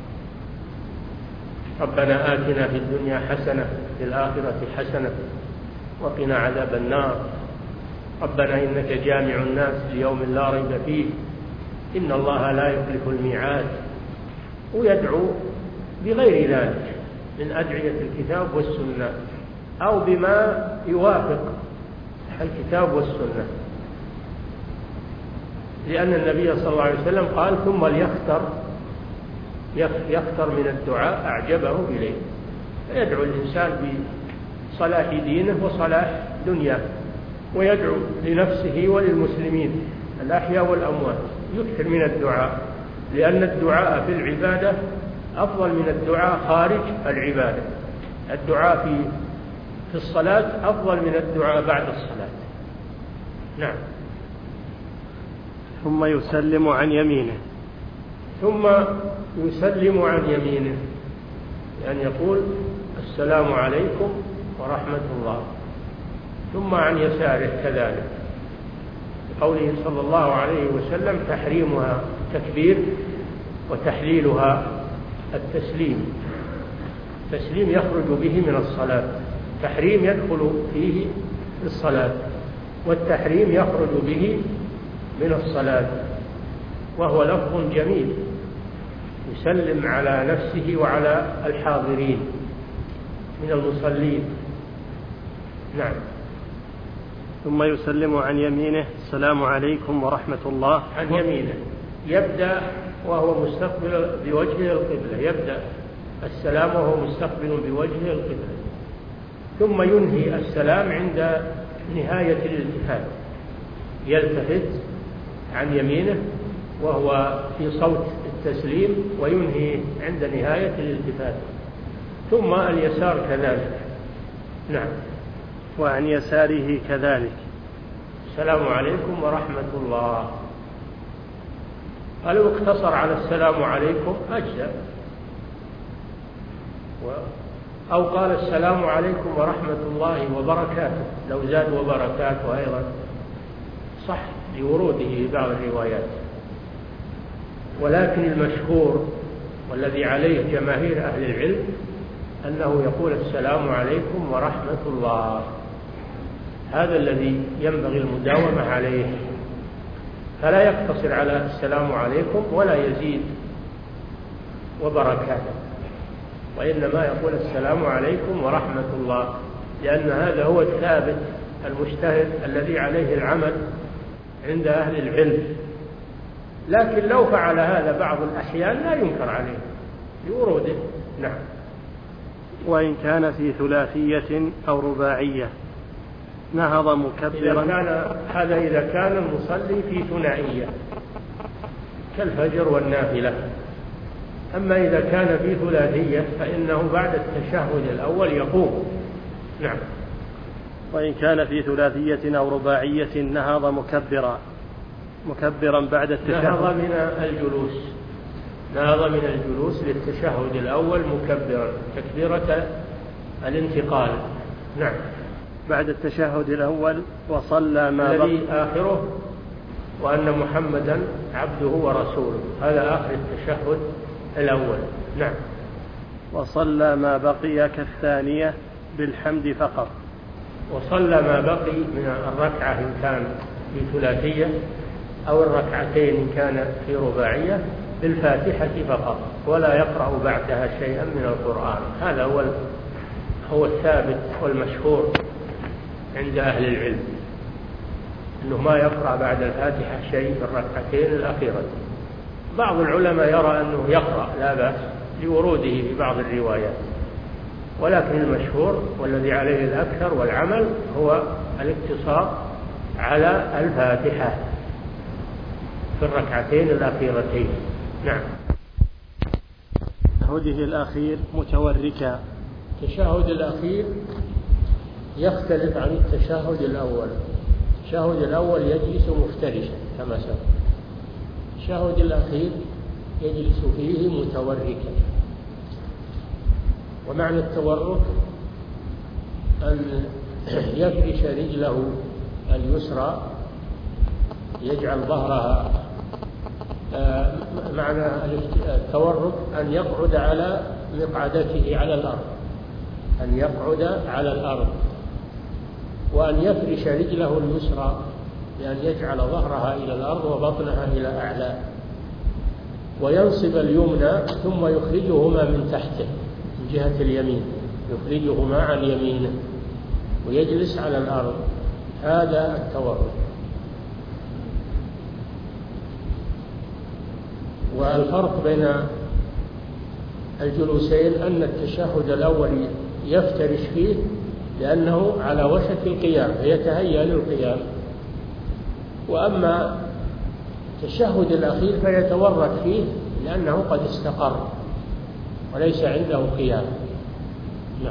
ربنا آتنا في الدنيا حسنة في الآخرة حسنة وقنا عذاب النار، ربنا إنك جامع الناس ليوم لا ريب فيه إن الله لا يخلف الميعاد. ويدعو بغير ذلك من أدعية الكتاب والسنة أو بما يوافق الكتاب والسنة، لأن النبي صلى الله عليه وسلم قال ثم ليختر يختر من الدعاء أعجبه إليه. فيدعو الإنسان بصلاح دينه وصلاح دنياه، ويدعو لنفسه وللمسلمين الأحياء والأموات. يكثر من الدعاء، لأن الدعاء في العبادة أفضل من الدعاء خارج العبادة. الدعاء في في الصلاة أفضل من الدعاء بعد الصلاة. نعم. ثم يسلم عن يمينه. ثم يسلم عن يمينه، يعني يقول السلام عليكم ورحمة الله. ثم عن يساره كذلك، قوله صلى الله عليه وسلم تحريمها تكبير وتحليلها التسليم. التسليم يخرج به من الصلاة، تحريم يدخل فيه الصلاة، والتحريم يخرج به من الصلاة، وهو لفظ جميل يسلم على نفسه وعلى الحاضرين من المصلين. نعم. ثم يسلم عن يمينه السلام عليكم ورحمة الله. عن يمينه يبدأ وهو مستقبل بوجهه القبلة، يبدأ السلام وهو مستقبل بوجهه القبلة، ثم ينهي السلام عند نهاية الالتفات، يلتفت عن يمينه وهو في صوت التسليم، وينهي عند نهاية الالتفات. ثم اليسار كذلك. نعم. وعن يساره كذلك. السلام عليكم ورحمة الله. قالوا اقتصر على السلام عليكم أجزاء، أو قال السلام عليكم ورحمة الله وبركاته، لو زاد وبركاته أيضا صح لوروده بعض الروايات. ولكن المشهور والذي عليه جماهير أهل العلم أنه يقول السلام عليكم ورحمة الله، هذا الذي ينبغي المداومة عليه، فلا يقتصر على السلام عليكم ولا يزيد وبركاته، وإنما يقول السلام عليكم ورحمة الله، لأن هذا هو الثابت المجتهد الذي عليه العمل عند أهل العلم. لكن لو فعل هذا بعض الأحيان لا ينكر عليه لوروده. نعم. وإن كان في ثلاثية أو رباعية نهض مكبرا. إذا كان هذا إذا كان المصلي في ثنائية كالفجر والنافلة. أما إذا كان في ثلاثية فإنه بعد التشهد الأول يقوم. نعم. وإن كان في ثلاثية أو رباعية نهض مكبرا مكبرا بعد التشهد. نهض من الجلوس نهض من الجلوس للتشهد الأول مكبرا تكبيرة الانتقال. نعم. بعد التشهد الأول وصلى ما الذي آخره وأن محمدا عبده ورسوله، هذا آخر التشهد الأول. نعم. وصلى ما بقي كالثانية بالحمد فقط. وصلى ما بقي من الركعة إن كان في ثلاثية أو الركعتين إن كان في رباعية بالفاتحة فقط، ولا يقرأ بعدها شيئا من القرآن. هذا هو هو الثابت والمشهور عند أهل العلم، أنه ما يقرأ بعد الفاتحة شيء في الركعتين الأخيرة. بعض العلماء يرى أنه يقرأ لا بأس لوروده في بعض الروايات، ولكن المشهور والذي عليه الأكثر والعمل هو الاقتصار على الفاتحة في الركعتين الأخيرتين. نعم. تشهده الأخير متوركا. التشهد الأخير يختلف عن التشهد الأول. التشهد الأول يجلس مفترشا كما سبق، التشهد الأخير يجلس فيه متوركا. ومعنى التورك أن يفرش رجله اليسرى، يجعل ظهرها. معنى التورك أن يقعد على مقعدته على الأرض، أن يقعد على الأرض، وأن يفرش رجله اليسرى بأن يجعل ظهرها إلى الأرض وبطنها إلى أعلى، وينصب اليمنى ثم يخرجهما من تحته من جهة اليمين، يخرجهما عن يمينه ويجلس على الأرض. هذا التورك. والفرق بين الجلوسين أن التشهد الأول يفترش فيه لأنه على وشك القيام فيتهيأ للقيام، وأما التشهد الأخير فيتورك فيه لأنه قد استقر وليس عنده قيام. نعم.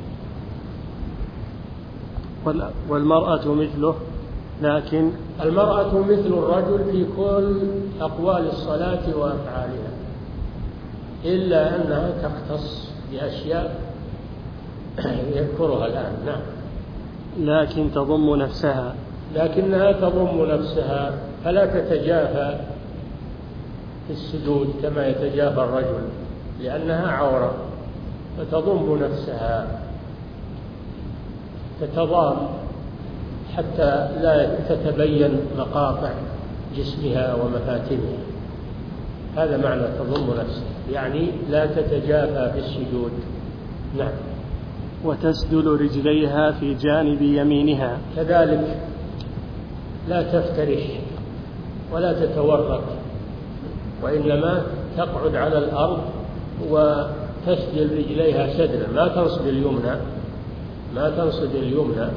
والمرأة مثله، لكن المرأة مثل الرجل في كل أقوال الصلاة وأفعالها، إلا أنها تختص بأشياء يذكرها الآن. نعم. لكن تضم نفسها لكنها تضم نفسها فلا تتجافى في السجود كما يتجافى الرجل، لأنها عورة، فتضم نفسها، تتضام حتى لا تتبين مقاطع جسمها ومفاتنها. هذا معنى تضم نفسها، يعني لا تتجافى في السجود. نعم. وتسدل رجليها في جانب يمينها، كذلك لا تفترش ولا تتورك، وإنما تقعد على الأرض وتسدل رجليها سدلا، ما تنصب اليمنى ما تنصب اليمنى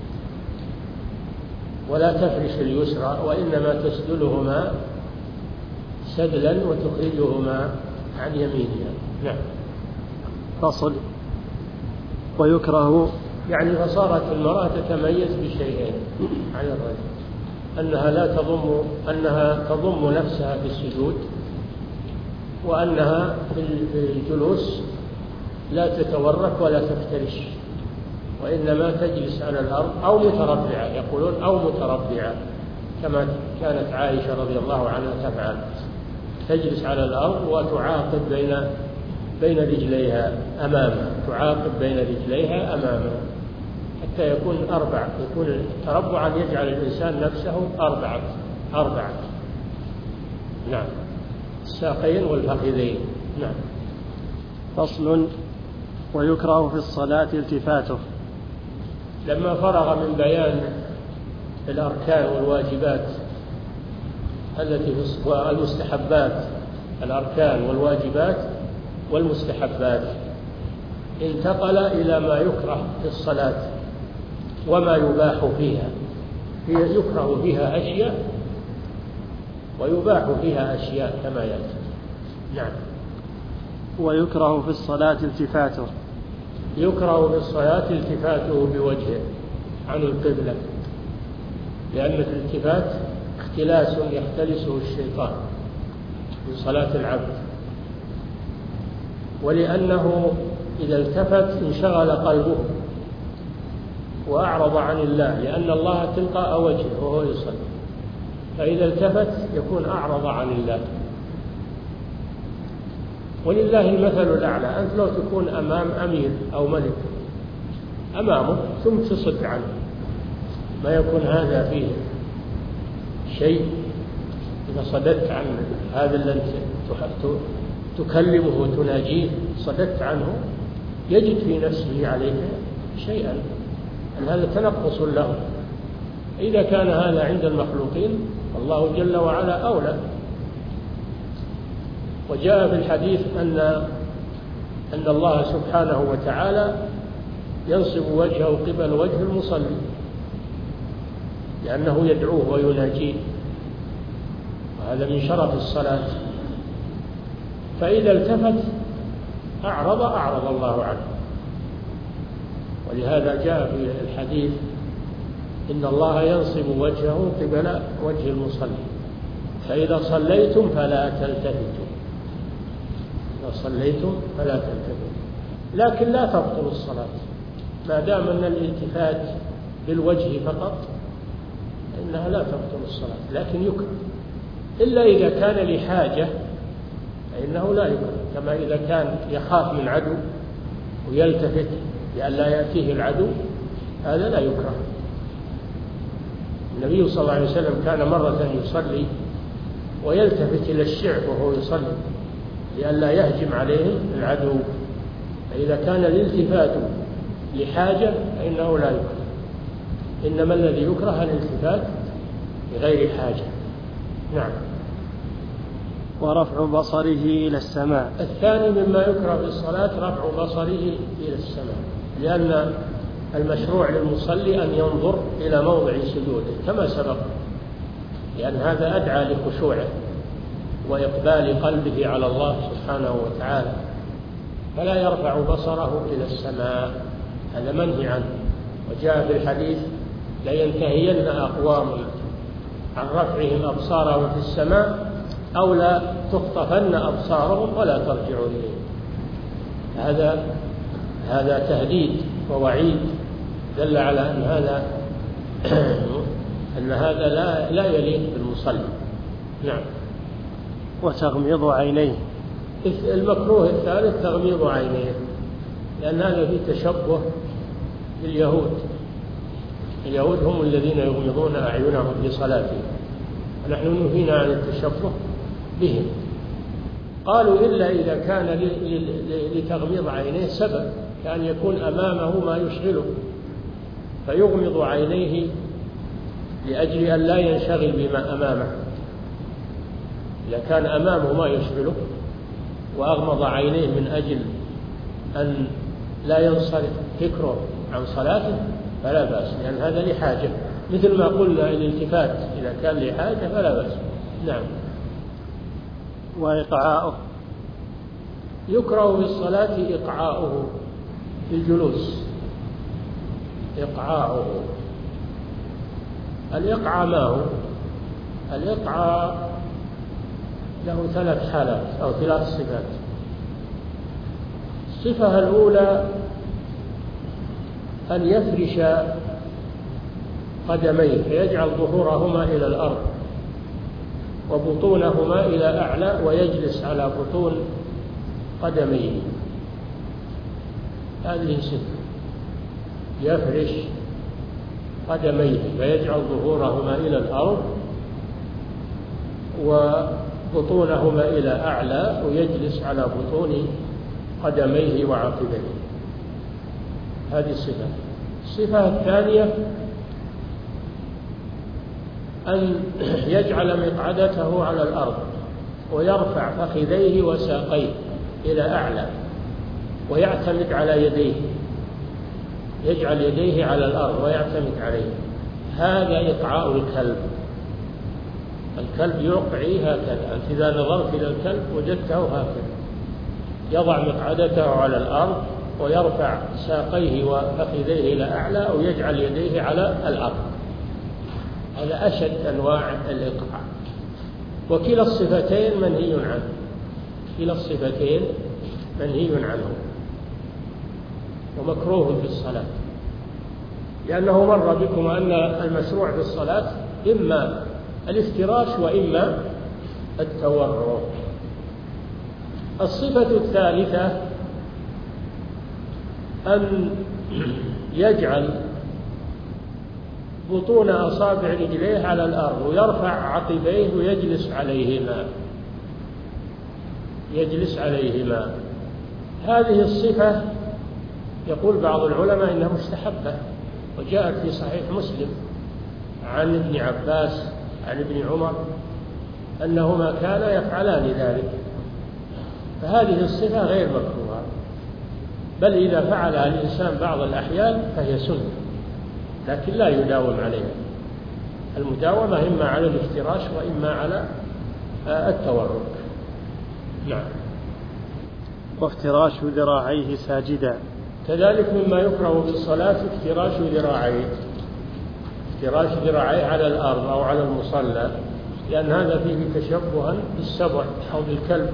ولا تفرش اليسرى، وإنما تسدلهما سدلا وتخرجهما عن يمينها. نعم. فصل. ويكره، يعني فصارت المرأة تتميز بشيئين عن الرجل، أنها لا تضم أنها تضم نفسها في السجود، وأنها في الجلوس لا تتورك ولا تفترش، وإنما تجلس على الأرض أو متربعة، يقولون أو متربعة كما كانت عائشة رضي الله عنها تفعل، تجلس على الأرض وتعاقب بين بين رجليها أمامها، تعاقب بين رجليها أمامها حتى يكون أربع، يكون التربع أن يجعل الإنسان نفسه أربعة أربعة نعم، الساقين والفخذين نعم. فصل. ويكره في الصلاة التفاته. لما فرغ من بيان الأركان والواجبات التي والمستحبات، الأركان والواجبات والمستحبات، انتقل إلى ما يكره في الصلاة وما يباح فيها. هي يكره فيها أشياء ويباح فيها أشياء كما يأتي. نعم. ويكره في الصلاة التفاته. يكره في الصلاة التفاته بوجهه عن القبلة، لأن الالتفات اختلاس يختلسه الشيطان في صلاة العبد، ولأنه إذا التفت انشغل قلبه وأعرض عن الله، لأن الله تلقاء وجهه وهو يصلي، فإذا التفت يكون أعرض عن الله. ولله المثل الأعلى. أنت لو تكون أمام أمير أو ملك أمامه ثم تصد عنه، ما يكون هذا فيه شيء؟ إذا صددت عن هذا الذي تكلمه وتناجيه، صددت عنه، يجد في نفسه عليك شيئا، أن هذا تنقص له. إذا كان هذا عند المخلوقين الله جل وعلا أولى. وجاء في الحديث أن أن الله سبحانه وتعالى ينصب وجهه قبل وجه المصلي، لأنه يدعوه ويناجيه، وهذا من شرف الصلاة. فإذا التفت أعرض أعرض الله عنه. ولهذا جاء في الحديث إن الله ينصب وجهه قبل وجه المصلي، فإذا صليتم فلا تلتفتوا. إذا صليتم فلا تلتفتوا، لكن لا تبطل الصلاة ما دام أن الالتفات بالوجه فقط، إنها لا تبطل الصلاة، لكن يكره إلا إذا كان لحاجة، فإنه لا يكره. كما إذا كان يخاف من عدو ويلتفت لئلا يأتيه العدو، هذا لا يكره. النبي صلى الله عليه وسلم كان مرة يصلي ويلتفت إلى الشعب وهو يصلي لئلا يهجم عليهم العدو، فإذا كان الالتفات لحاجة فإنه لا يكره. إنما الذي يكره الالتفات بغير حاجة. نعم. ورفع بصره إلى السماء. الثاني مما يكره في الصلاة رفع بصره إلى السماء، لأن المشروع للمصلي أن ينظر إلى موضع سجوده كما سبق، لأن هذا أدعى لخشوعه وإقبال قلبه على الله سبحانه وتعالى، فلا يرفع بصره إلى السماء، هذا منهي عنه. وجاء في الحديث لينتهين أقوام عن رفعهم أبصارهم في السماء أو لا تخطفن أبصارهم ولا ترجعوا إليه. هذا هذا تهديد ووعيد دل على أن هذا أن هذا لا لا يليق بالمصلي. نعم. وتغميض عينيه. المكروه الثالث تغميض عينيه، لأن هذا فيه تشبه باليهود. اليهود هم الذين يغمضون أعينهم لصلاتهم، ونحن نهينا عن التشبه بهم. قالوا إلا إذا كان لتغميض عينيه سبب، كأن يكون أمامه ما يشغله فيغمض عينيه لأجل أن لا ينشغل بما أمامه. إذا كان أمامه ما يشغله وأغمض عينيه من أجل أن لا ينصرف فكره عن صلاته فلا بأس، لأن هذا لحاجة، مثل ما قلنا الالتفات إذا كان لحاجة فلا بأس. نعم. وإقعاؤه. يكره في الصلاة إقعاؤه في الجلوس. إقعاؤه، الإقعاء ما هو؟ الإقعاء له ثلاث حالات أو ثلاث صفات. الصفة الأولى أن يفرش قدميه فيجعل ظهورهما إلى الأرض وبطونهما إلى أعلى ويجلس على بطون قدميه، هذه صفة. يفرش قدميه فيجعل ظهورهما إلى الأرض بطونهما إلى أعلى ويجلس على بطون قدميه وعقبيه. هذه الصفة. الصفة الثانية أن يجعل مقعدته على الأرض ويرفع فخذيه وساقيه إلى أعلى ويعتمد على يديه، يجعل يديه على الأرض ويعتمد عليه. هذا إقعاء الكلب. الكلب يقعي هكذا، أنت إذا نظرت إلى الكلب وجدته هكذا، يضع مقعدته على الأرض ويرفع ساقيه وفخذيه إلى أعلى أو يجعل يديه على الأرض. هذا أشد أنواع الإقعاء. وكلا الصفتين منهي عنه، كلا الصفتين منهي عنه ومكروه في الصلاة، لأنه مر بكم أن المشروع في الصلاة إما الافتراش وإما التورع. الصفة الثالثة أن يجعل بطون أصابع رجليه على الأرض ويرفع عقبيه ويجلس عليهما، يجلس عليهما. هذه الصفة يقول بعض العلماء إنها مستحبة، وجاءت في صحيح مسلم عن ابن عباس عن ابن عمر أنهما كانا يفعلان ذلك. فهذه الصفة غير مكروهة، بل إذا فعلها الإنسان بعض الأحيان فهي سنة، لكن لا يداوم عليها. المداومة إما على الافتراش وإما على التورك. نعم. وافتراش ذراعيه ساجدا. كذلك مما يكره في الصلاة افتراش ذراعيه، افتراش ذراعيه على الأرض أو على المصلى، لأن هذا فيه تشبها بالسبع أو بالكلب،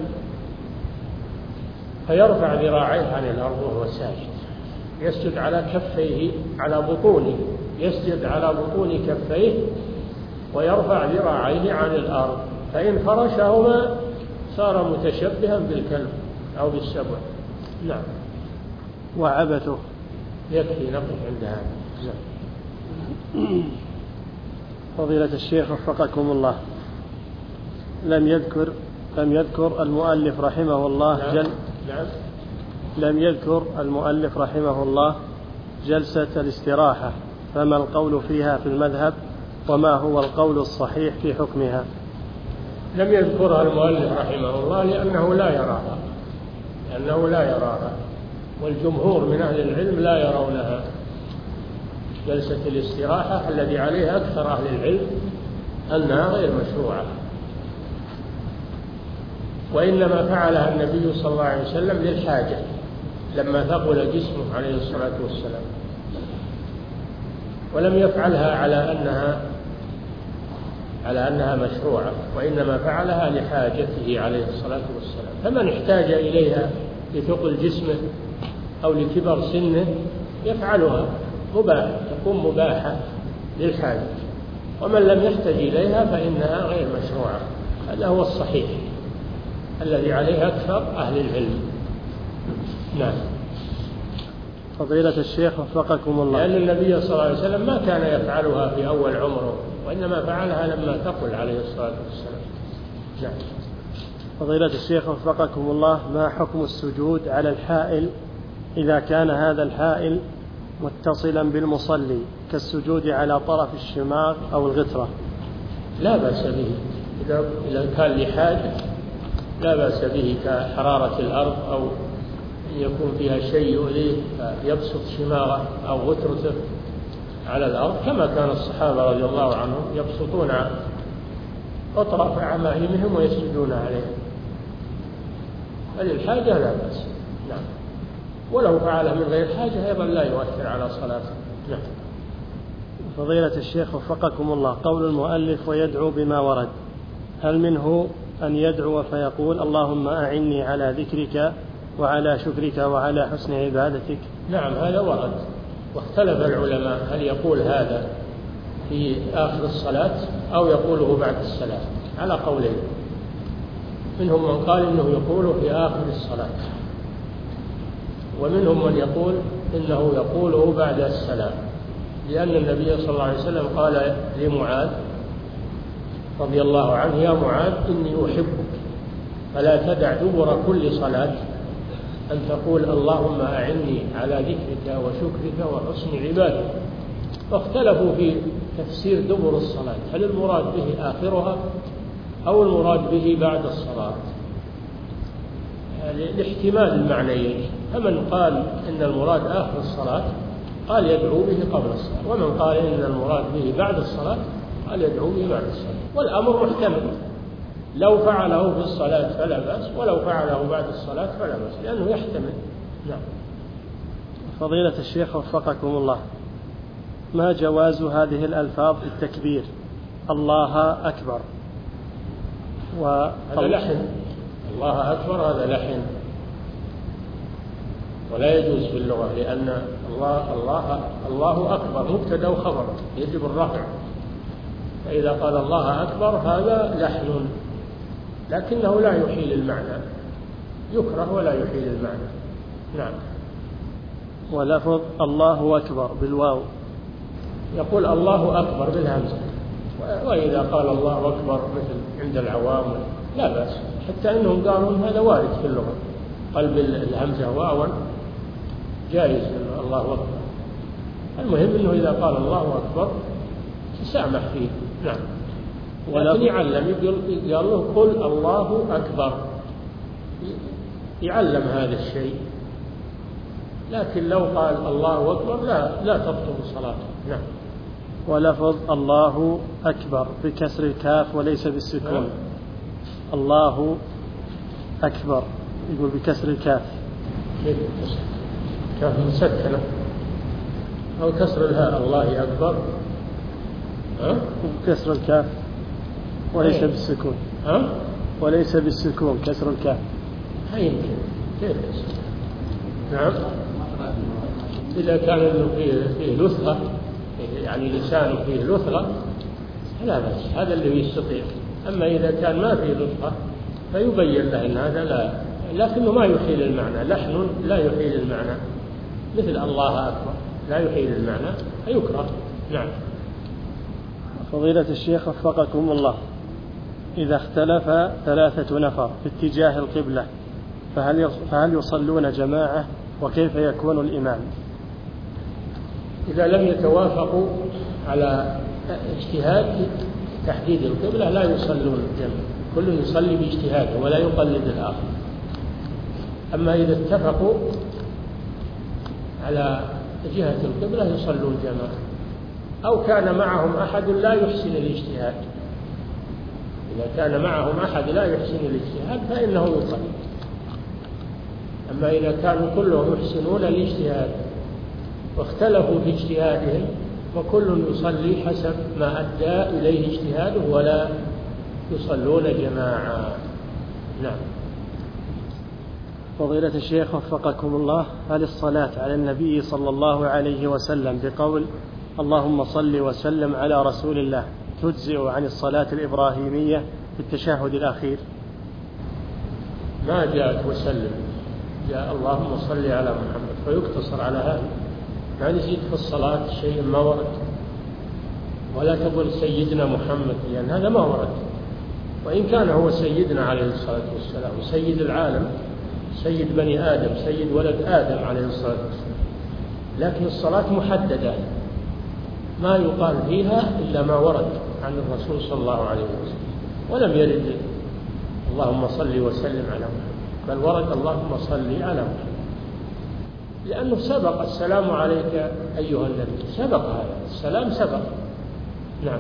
فيرفع ذراعيه عن الأرض وهو ساجد، يسجد على كفيه على بطونه، يسجد على بطون كفيه ويرفع ذراعيه عن الأرض، فإن فرشهما صار متشبها بالكلب أو بالسبع. نعم. وعبثه. يكفي نقف عند هذا. فضيلة الشيخ وفقكم الله، لم يذكر لم يذكر المؤلف رحمه الله نعم. جل نعم. لم يذكر المؤلف رحمه الله جلسة الاستراحة، فما القول فيها في المذهب، وما هو القول الصحيح في حكمها؟ لم يذكرها المؤلف رحمه الله لأنه لا يراها، لأنه لا يراها والجمهور من أهل العلم لا يرونها. جلسة الاستراحة الذي عليها أكثر أهل العلم أنها غير مشروعة، وإنما فعلها النبي صلى الله عليه وسلم للحاجة لما ثقل جسمه عليه الصلاة والسلام، ولم يفعلها على أنها على أنها مشروعة، وإنما فعلها لحاجته عليه الصلاة والسلام. فمن احتاج إليها لثقل جسمه أو لكبر سنه يفعلها، مباح، تكون مباحة للحاجة. ومن لم يحتج إليها فإنها غير مشروعة. هذا هو الصحيح الذي عليه أكثر أهل العلم. نعم. فضيلة الشيخ وفقكم الله، لأن النبي صلى الله عليه وسلم ما كان يفعلها في أول عمره، وإنما فعلها لما ثقل عليه الصلاة والسلام. نعم. فضيلة الشيخ وفقكم الله، ما حكم السجود على الحائل إذا كان هذا الحائل متصلا بالمصلي كالسجود على طرف الشماغ أو الغترة؟ لا بأس به إذا كان لحاجة، لا بأس به كحرارة الأرض أو أن يكون فيها شيء يؤذيه فيبسط شماغه أو غترته على الأرض، كما كان الصحابة رضي الله عنهم يبسطون أطراف عمائمهم ويسجدون عليها. فللحاجة لا بأس. نعم. ولو فعله من غير حاجة أيضا لا يؤثر على صلاته. نعم. فضيلة الشيخ وفقكم الله، قول المؤلف ويدعو بما ورد، هل منه أن يدعو فيقول اللهم أعني على ذكرك وعلى شكرك وعلى حسن عبادتك؟ نعم، هذا ورد، واختلف العلماء هل يقول هذا في آخر الصلاة أو يقوله بعد السلام، على قولين. منهم من قال إنه يقوله في آخر الصلاة، ومنهم من يقول إنه يقوله بعد السلام، لأن النبي صلى الله عليه وسلم قال لمعاذ رضي الله عنه: يا معاذ إني أحبك فلا تدع دبر كل صلاة أن تقول اللهم أعني على ذكرك وشكرك وحسن عبادك. فاختلفوا في تفسير دبر الصلاة، هل المراد به آخرها أو المراد به بعد الصلاة، لاحتمال المعنيين. فمن قال إن المراد آخر الصلاة قال يدعو به قبل الصلاة، ومن قال إن المراد به بعد الصلاة قال يدعو به بعد الصلاة. والأمر محتمل، لو فعله في الصلاة فلا بأس، ولو فعله بعد الصلاة فلا بأس، لأنه يحتمل. نعم. فضيلة الشيخ وفقكم الله، ما جواز هذه الألفاظ في التكبير الله أكبر؟ هذا لحن، الله أكبر هذا لحن ولا يجوز في اللغة، لأن الله الله الله أكبر مبتدأ وخبر يجب الرفع، فإذا قال الله أكبر هذا لحن، لكنه لا يحيل المعنى، يكره ولا يحيل المعنى. نعم. ولفظ الله أكبر بالواو يقول الله أكبر بالهمزة، وإذا قال الله أكبر مثل عند العوام لا بأس، حتى أنهم قالوا هذا وارد في اللغة، قلب الهمزة واوا جائز الله أكبر. المهم أنه إذا قال الله أكبر تسامح فيه. نعم. ولكن يعلم، يقول له قل الله أكبر، يعلم هذا الشيء، لكن لو قال الله أكبر لا لا تبطل صلاته. نعم. ولفظ الله أكبر بكسر الكاف وليس بالسكون. نعم. الله أكبر يقول بكسر الكاف. كاف مسكنة أو كسر الهاء الله أكبر. ها؟ بكسر الكاف وليس أيه. بالسكون. ها؟ وليس بالسكون كسر الكاف. هاي يمكن كيف؟ نعم. إذا كان فيه فيه لثغة، يعني لسانه فيه لثغة لا بأس، هذا اللي يستطيع. أما إذا كان ما فيه لثغة فيبين له أن هذا لا، لكنه ما يحيل المعنى، لحن لا يحيل المعنى، مثل الله أكبر لا يحيل المعنى فيكره. نعم. فضيلة الشيخ وفقكم الله، إذا اختلف ثلاثة نفر في اتجاه القبلة فهل فهل يصلون جماعة، وكيف يكون الإمام؟ إذا لم يتوافقوا على اجتهاد تحديد القبلة لا يصلون جماعة، كل يصلي باجتهاده ولا يقلد الآخر. أما إذا اتفقوا على جهة القبلة يصلون جماعة، أو كان معهم أحد لا يحسن الاجتهاد، إذا كان معهم أحد لا يحسن الاجتهاد فإنه يصلي. أما إذا كانوا كلهم يحسنون الاجتهاد واختلفوا في اجتهادهم وكل يصلي حسب ما أدى إليه اجتهاده ولا يصلون جماعة. نعم. فضيلة الشيخ وفقكم الله، هل الصلاة على النبي صلى الله عليه وسلم بقول اللهم صل وسلم على رسول الله تجزئ عن الصلاة الإبراهيمية في التشهد الأخير؟ ما جاءت وسلم، جاء اللهم صل على محمد فيقتصر على هذا، ما نزيد في الصلاة شيء ما ورد، ولا تقول سيدنا محمد لأن هذا ما ورد، وإن كان هو سيدنا عليه الصلاة والسلام سيد العالم، سيد بني آدم، سيد ولد آدم عليه الصلاة والسلام، لكن الصلاة محددة ما يقال فيها إلا ما ورد عن الرسول صلى الله عليه وسلم، ولم يرد اللهم صل وسلم على محمد، بل ورد اللهم صل على محمد، لأنه سبق السلام عليك أيها النبي، سبق هذا السلام سبق. نعم.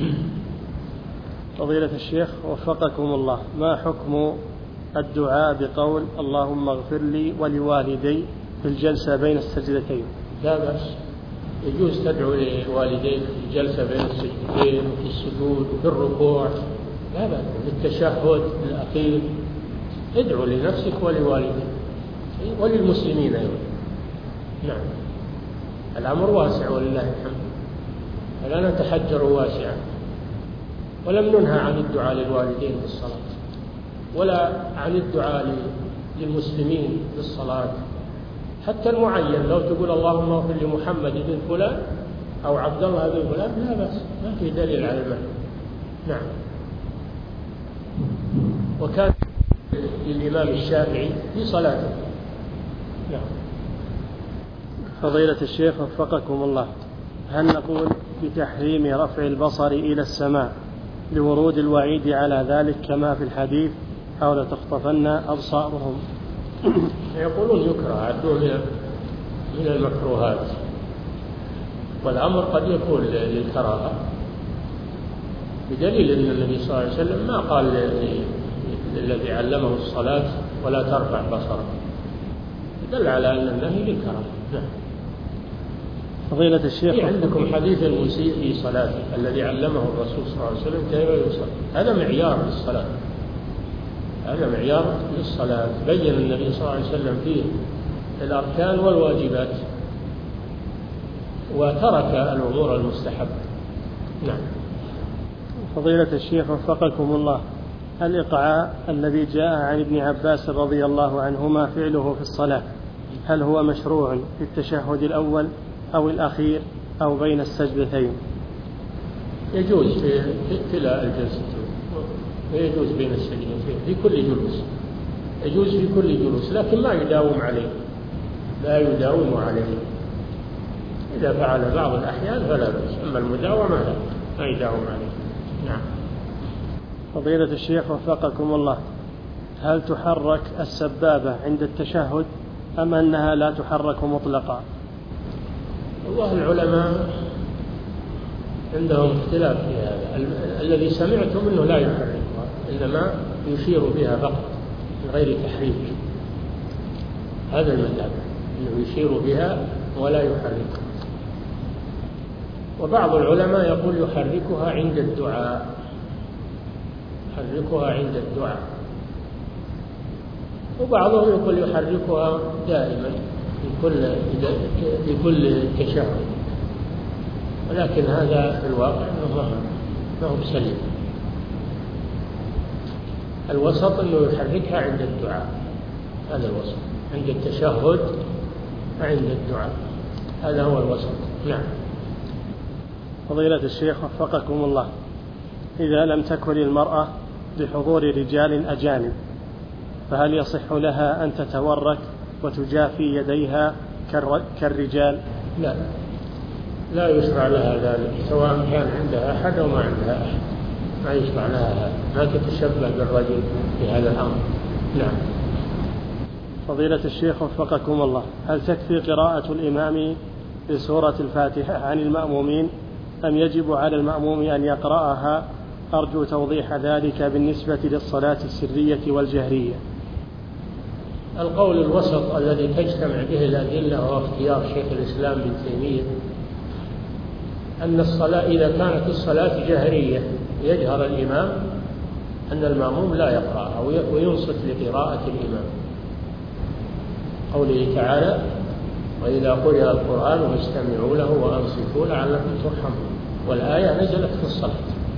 فضيلة الشيخ وفقكم الله، ما حكم الدعاء بقول اللهم اغفر لي ولوالدي في الجلسة بين السجدتين؟ لا بأس، يجوز تدعو لوالديك في الجلسة بين السجدتين وفي السجود وفي الركوع، لا بأس، في التشهد الأخير ادعو لنفسك ولوالديك وللمسلمين أيضا. نعم. الأمر واسع ولله الحمد، فلا نتحجر واسعا، ولم ننهى عن الدعاء للوالدين في الصلاة ولا عن الدعاء للمسلمين في الصلاة، حتى المعين لو تقول اللهم اغفر لمحمد بن فلان أو عبد الله بن فلان لا بأس، ما في دليل على المعنى. نعم. وكان للإمام الشافعي في صلاته. نعم. فضيلة الشيخ وفقكم الله، هل نقول بتحريم رفع البصر إلى السماء لورود الوعيد على ذلك كما في الحديث أو لتخطفن أبصارهم؟ يقولون يكره، عدوه من المكروهات، والأمر قد يكون للكراهة، بدليل أن النبي صلى الله عليه وسلم ما قال للذي علمه الصلاة ولا ترفع بصرك، دل على أن النهي للكراهة. نعم. فضيلة الشيخ، في عندكم حديث المسيء في صلاته الذي علمه الرسول صلى الله عليه وسلم كيف يصلي، هذا معيار للصلاة، هذا معيار للصلاة، بين النبي صلى الله عليه وسلم فيه الأركان والواجبات وترك الأمور المستحبة. نعم. فضيلة الشيخ وفقكم الله، الإقعاء الذي جاء عن ابن عباس رضي الله عنهما فعله في الصلاة، هل هو مشروع في التشهد الأول أو الأخير أو بين السجدتين؟ يجوز في كلا الجلستين، ويجوز بين السجدتين في كل جلوس، يجوز في كل جلوس، لكن ما يداوم عليه، لا يداوم عليه، إذا فعل بعض الأحيان فلا بأس، أما المداومة لا، ما يداوم عليه. نعم. فضيلة الشيخ وفقكم الله، هل تحرك السبابة عند التشهد أم أنها لا تحرك مطلقا؟ والله العلماء عندهم اختلاف في هذا، الذي سمعتم أنه لا يحركها، إنما يشير بها فقط من غير تحريك، هذا المذهب، أنه يشير بها ولا يحركها. وبعض العلماء يقول يحركها عند الدعاء، يحركها عند الدعاء، وبعضهم يقول يحركها دائما في كل في كل تشهد، ولكن هذا في الواقع ما هو سليم. الوسط أنه يحركها عند الدعاء، هذا الوسط، عند التشهد وعند الدعاء، هذا هو الوسط. نعم. فضيلة الشيخ وفقكم الله، إذا لم تكن المرأة بحضور رجال أجانب فهل يصح لها أن تتورك وتجافي يديها كالرجال؟ لا، لا يشرع لها ذلك، سواء كان عندها أحد أو ما عندها أحد، ما يشرع لها هذا، ما تتشبه بالرجل في هذا الأمر. نعم. فضيلة الشيخ وفقكم الله، هل تكفي قراءة الإمام لسورة الفاتحة عن المأمومين أم يجب على المأموم أن يقرأها؟ أرجو توضيح ذلك بالنسبة للصلاة السرية والجهرية. القول الوسط الذي تجتمع به الأدلة هو اختيار شيخ الإسلام ابن تيمية، أن الصلاة إذا كانت الصلاة جهرية يجهر الإمام، أن المأموم لا يقرأها وينصت لقراءة الإمام، قوله تعالى وإذا قرئ القرآن فاستمعوا له وأنصتوا لعلكم ترحمون، والآية نزلت في الصلاة.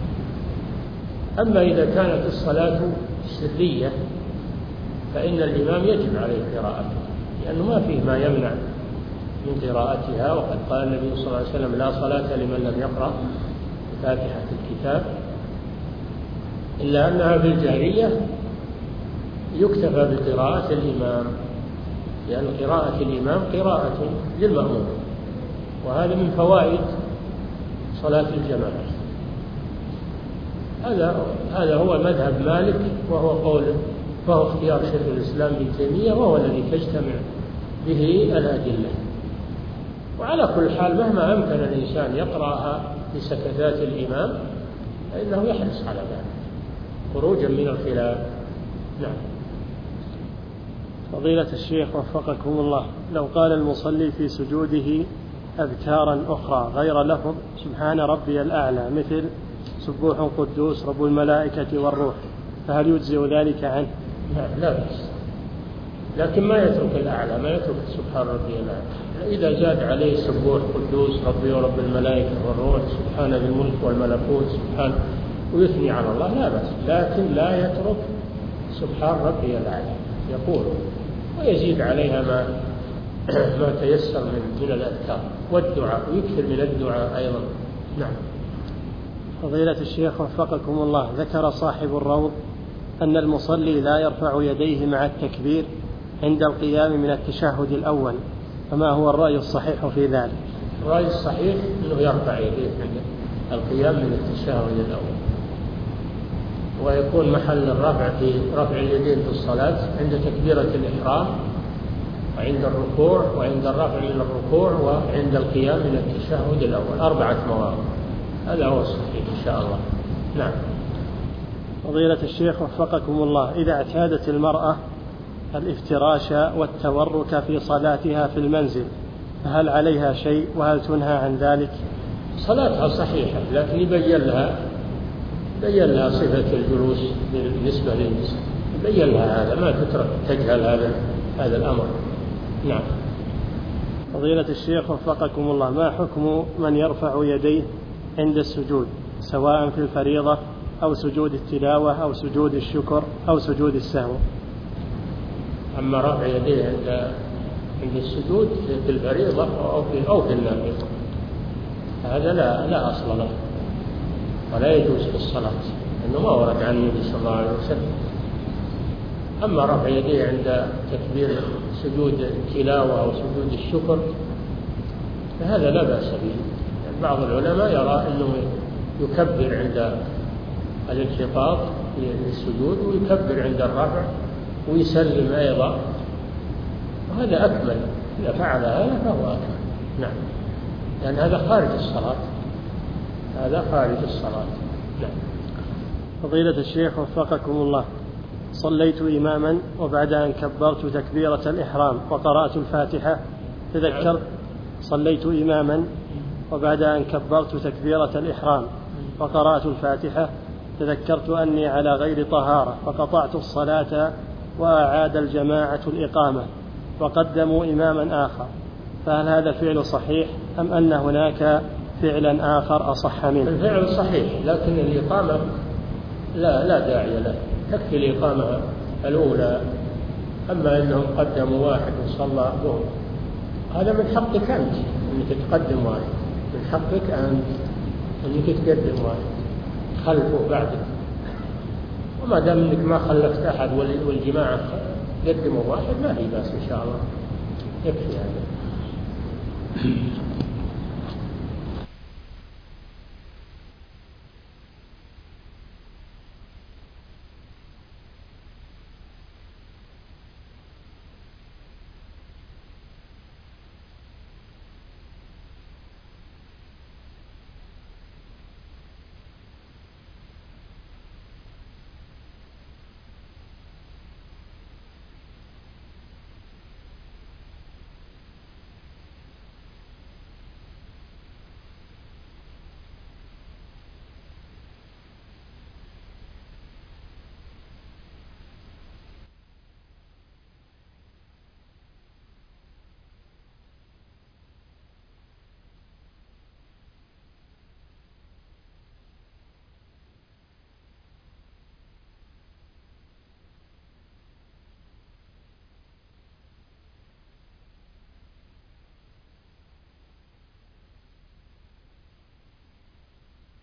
أما إذا كانت الصلاة سرية فإن الإمام يجب عليه قراءتها، لأنه ما فيه ما يمنع من قراءتها، وقد قال النبي صلى الله عليه وسلم لا صلاة لمن لم يقرأ فاتحة الكتاب، إلا أنها في الجهرية يكتفى بقراءة الإمام، لأن قراءة الإمام قراءة للمأموم، وهذا من فوائد صلاة الجماعة. هذا هذا هو مذهب مالك، وهو قول فهو اختيار شيخ الإسلام ابن تيمية، وهو الذي تجتمع به الأدلة. وعلى كل حال مهما أمكن الإنسان يقرأها بسكتات الإمام فإنه يحرص على ذلك خروجا من الخلاف. نعم. فضيلة الشيخ وفقكم الله، لو قال المصلي في سجوده أذكارا أخرى غير لفظ سبحان ربي الأعلى مثل سبوح قدوس رب الملائكة والروح، فهل يجزئ ذلك عنه؟ لا, لا بس، لكن ما يترك الأعلى، ما يترك سبحان ربي الأعلى. إذا زاد عليه سبوح قدوس ربي ورب الملائكة والروح سبحان ذي الملك والملكوت سبحان ويثني على الله لا بس، لكن لا يترك سبحان ربي الأعلى، يقول ويزيد عليها ما ما تيسر من من الأذكار والدعاء، ويكثر من الدعاء أيضا. نعم. فضيلة الشيخ وفقكم الله، ذكر صاحب الروض أن المصلي لا يرفع يديه مع التكبير عند القيام من التشهد الأول، فما هو الرأي الصحيح في ذلك؟ الرأي الصحيح أنه يرفع يديه عند القيام من التشهد الأول، ويكون محل الرفع في رفع اليدين في الصلاة عند تكبيرة الإحرام وعند الركوع وعند الرفع من الركوع وعند القيام من التشهد الأول، أربعة مواضع. هذا هو الصحيح إن شاء الله. نعم. فضيلة الشيخ وفقكم الله، إذا اعتادت المرأة الافتراش والتورك في صلاتها في المنزل فهل عليها شيء وهل تنهى عن ذلك؟ صلاتها صحيحة، لكن يبين لها بين لها صفة الجلوس بالنسبة للنساء، بين لها هذا، ما تترك تجهل هذا هذا الأمر. نعم. فضيلة الشيخ وفقكم الله، ما حكم من يرفع يديه عند السجود سواء في الفريضة أو سجود التلاوة أو سجود الشكر أو سجود السهو؟ أما رفع يديه عند عند السجود في الفريضة أو في أو في النافلة هذا لا لا أصل له ولا يجوز في الصلاة، لأنه ما ورد عن النبي صلى الله عليه وسلم. أما رفع يديه عند تكبير سجود التلاوة أو سجود الشكر فهذا لا بأس به. يعني بعض العلماء يرى أنه يكبر عند الانخفاض للسجود ويكبر عند الرفع ويسلم أيضا، وهذا أكمل. إذا فعل هذا فهو أكمل. نعم، لأن يعني هذا خارج الصلاة، هذا خارج الصلاة. نعم. فضيلة الشيخ وفقكم الله، صليت إماما وبعد أن كبرت تكبيرة الإحرام وقرأت الفاتحة تذكرت صليت إماما وبعد أن كبرت تكبيرة الإحرام وقرأت الفاتحة تذكرت أني على غير طهارة فقطعت الصلاة وأعاد الجماعة الإقامة وقدموا إماما آخر، فهل هذا فعل صحيح أم أن هناك فعلا آخر أصح منه؟ الفعل صحيح، لكن الإقامة لا لا داعي له، تكفي الإقامة الأولى. أما أنهم قدموا واحد وصلى ظهر هذا من حقك أنت أنك تقدم واحد، من حقك أنت أنك تقدم واحد خلفه بعدك، وما دام أنك ما خلفت أحد والجماعة قدموا واحد ما في بأس إن شاء الله، يكفي هذا.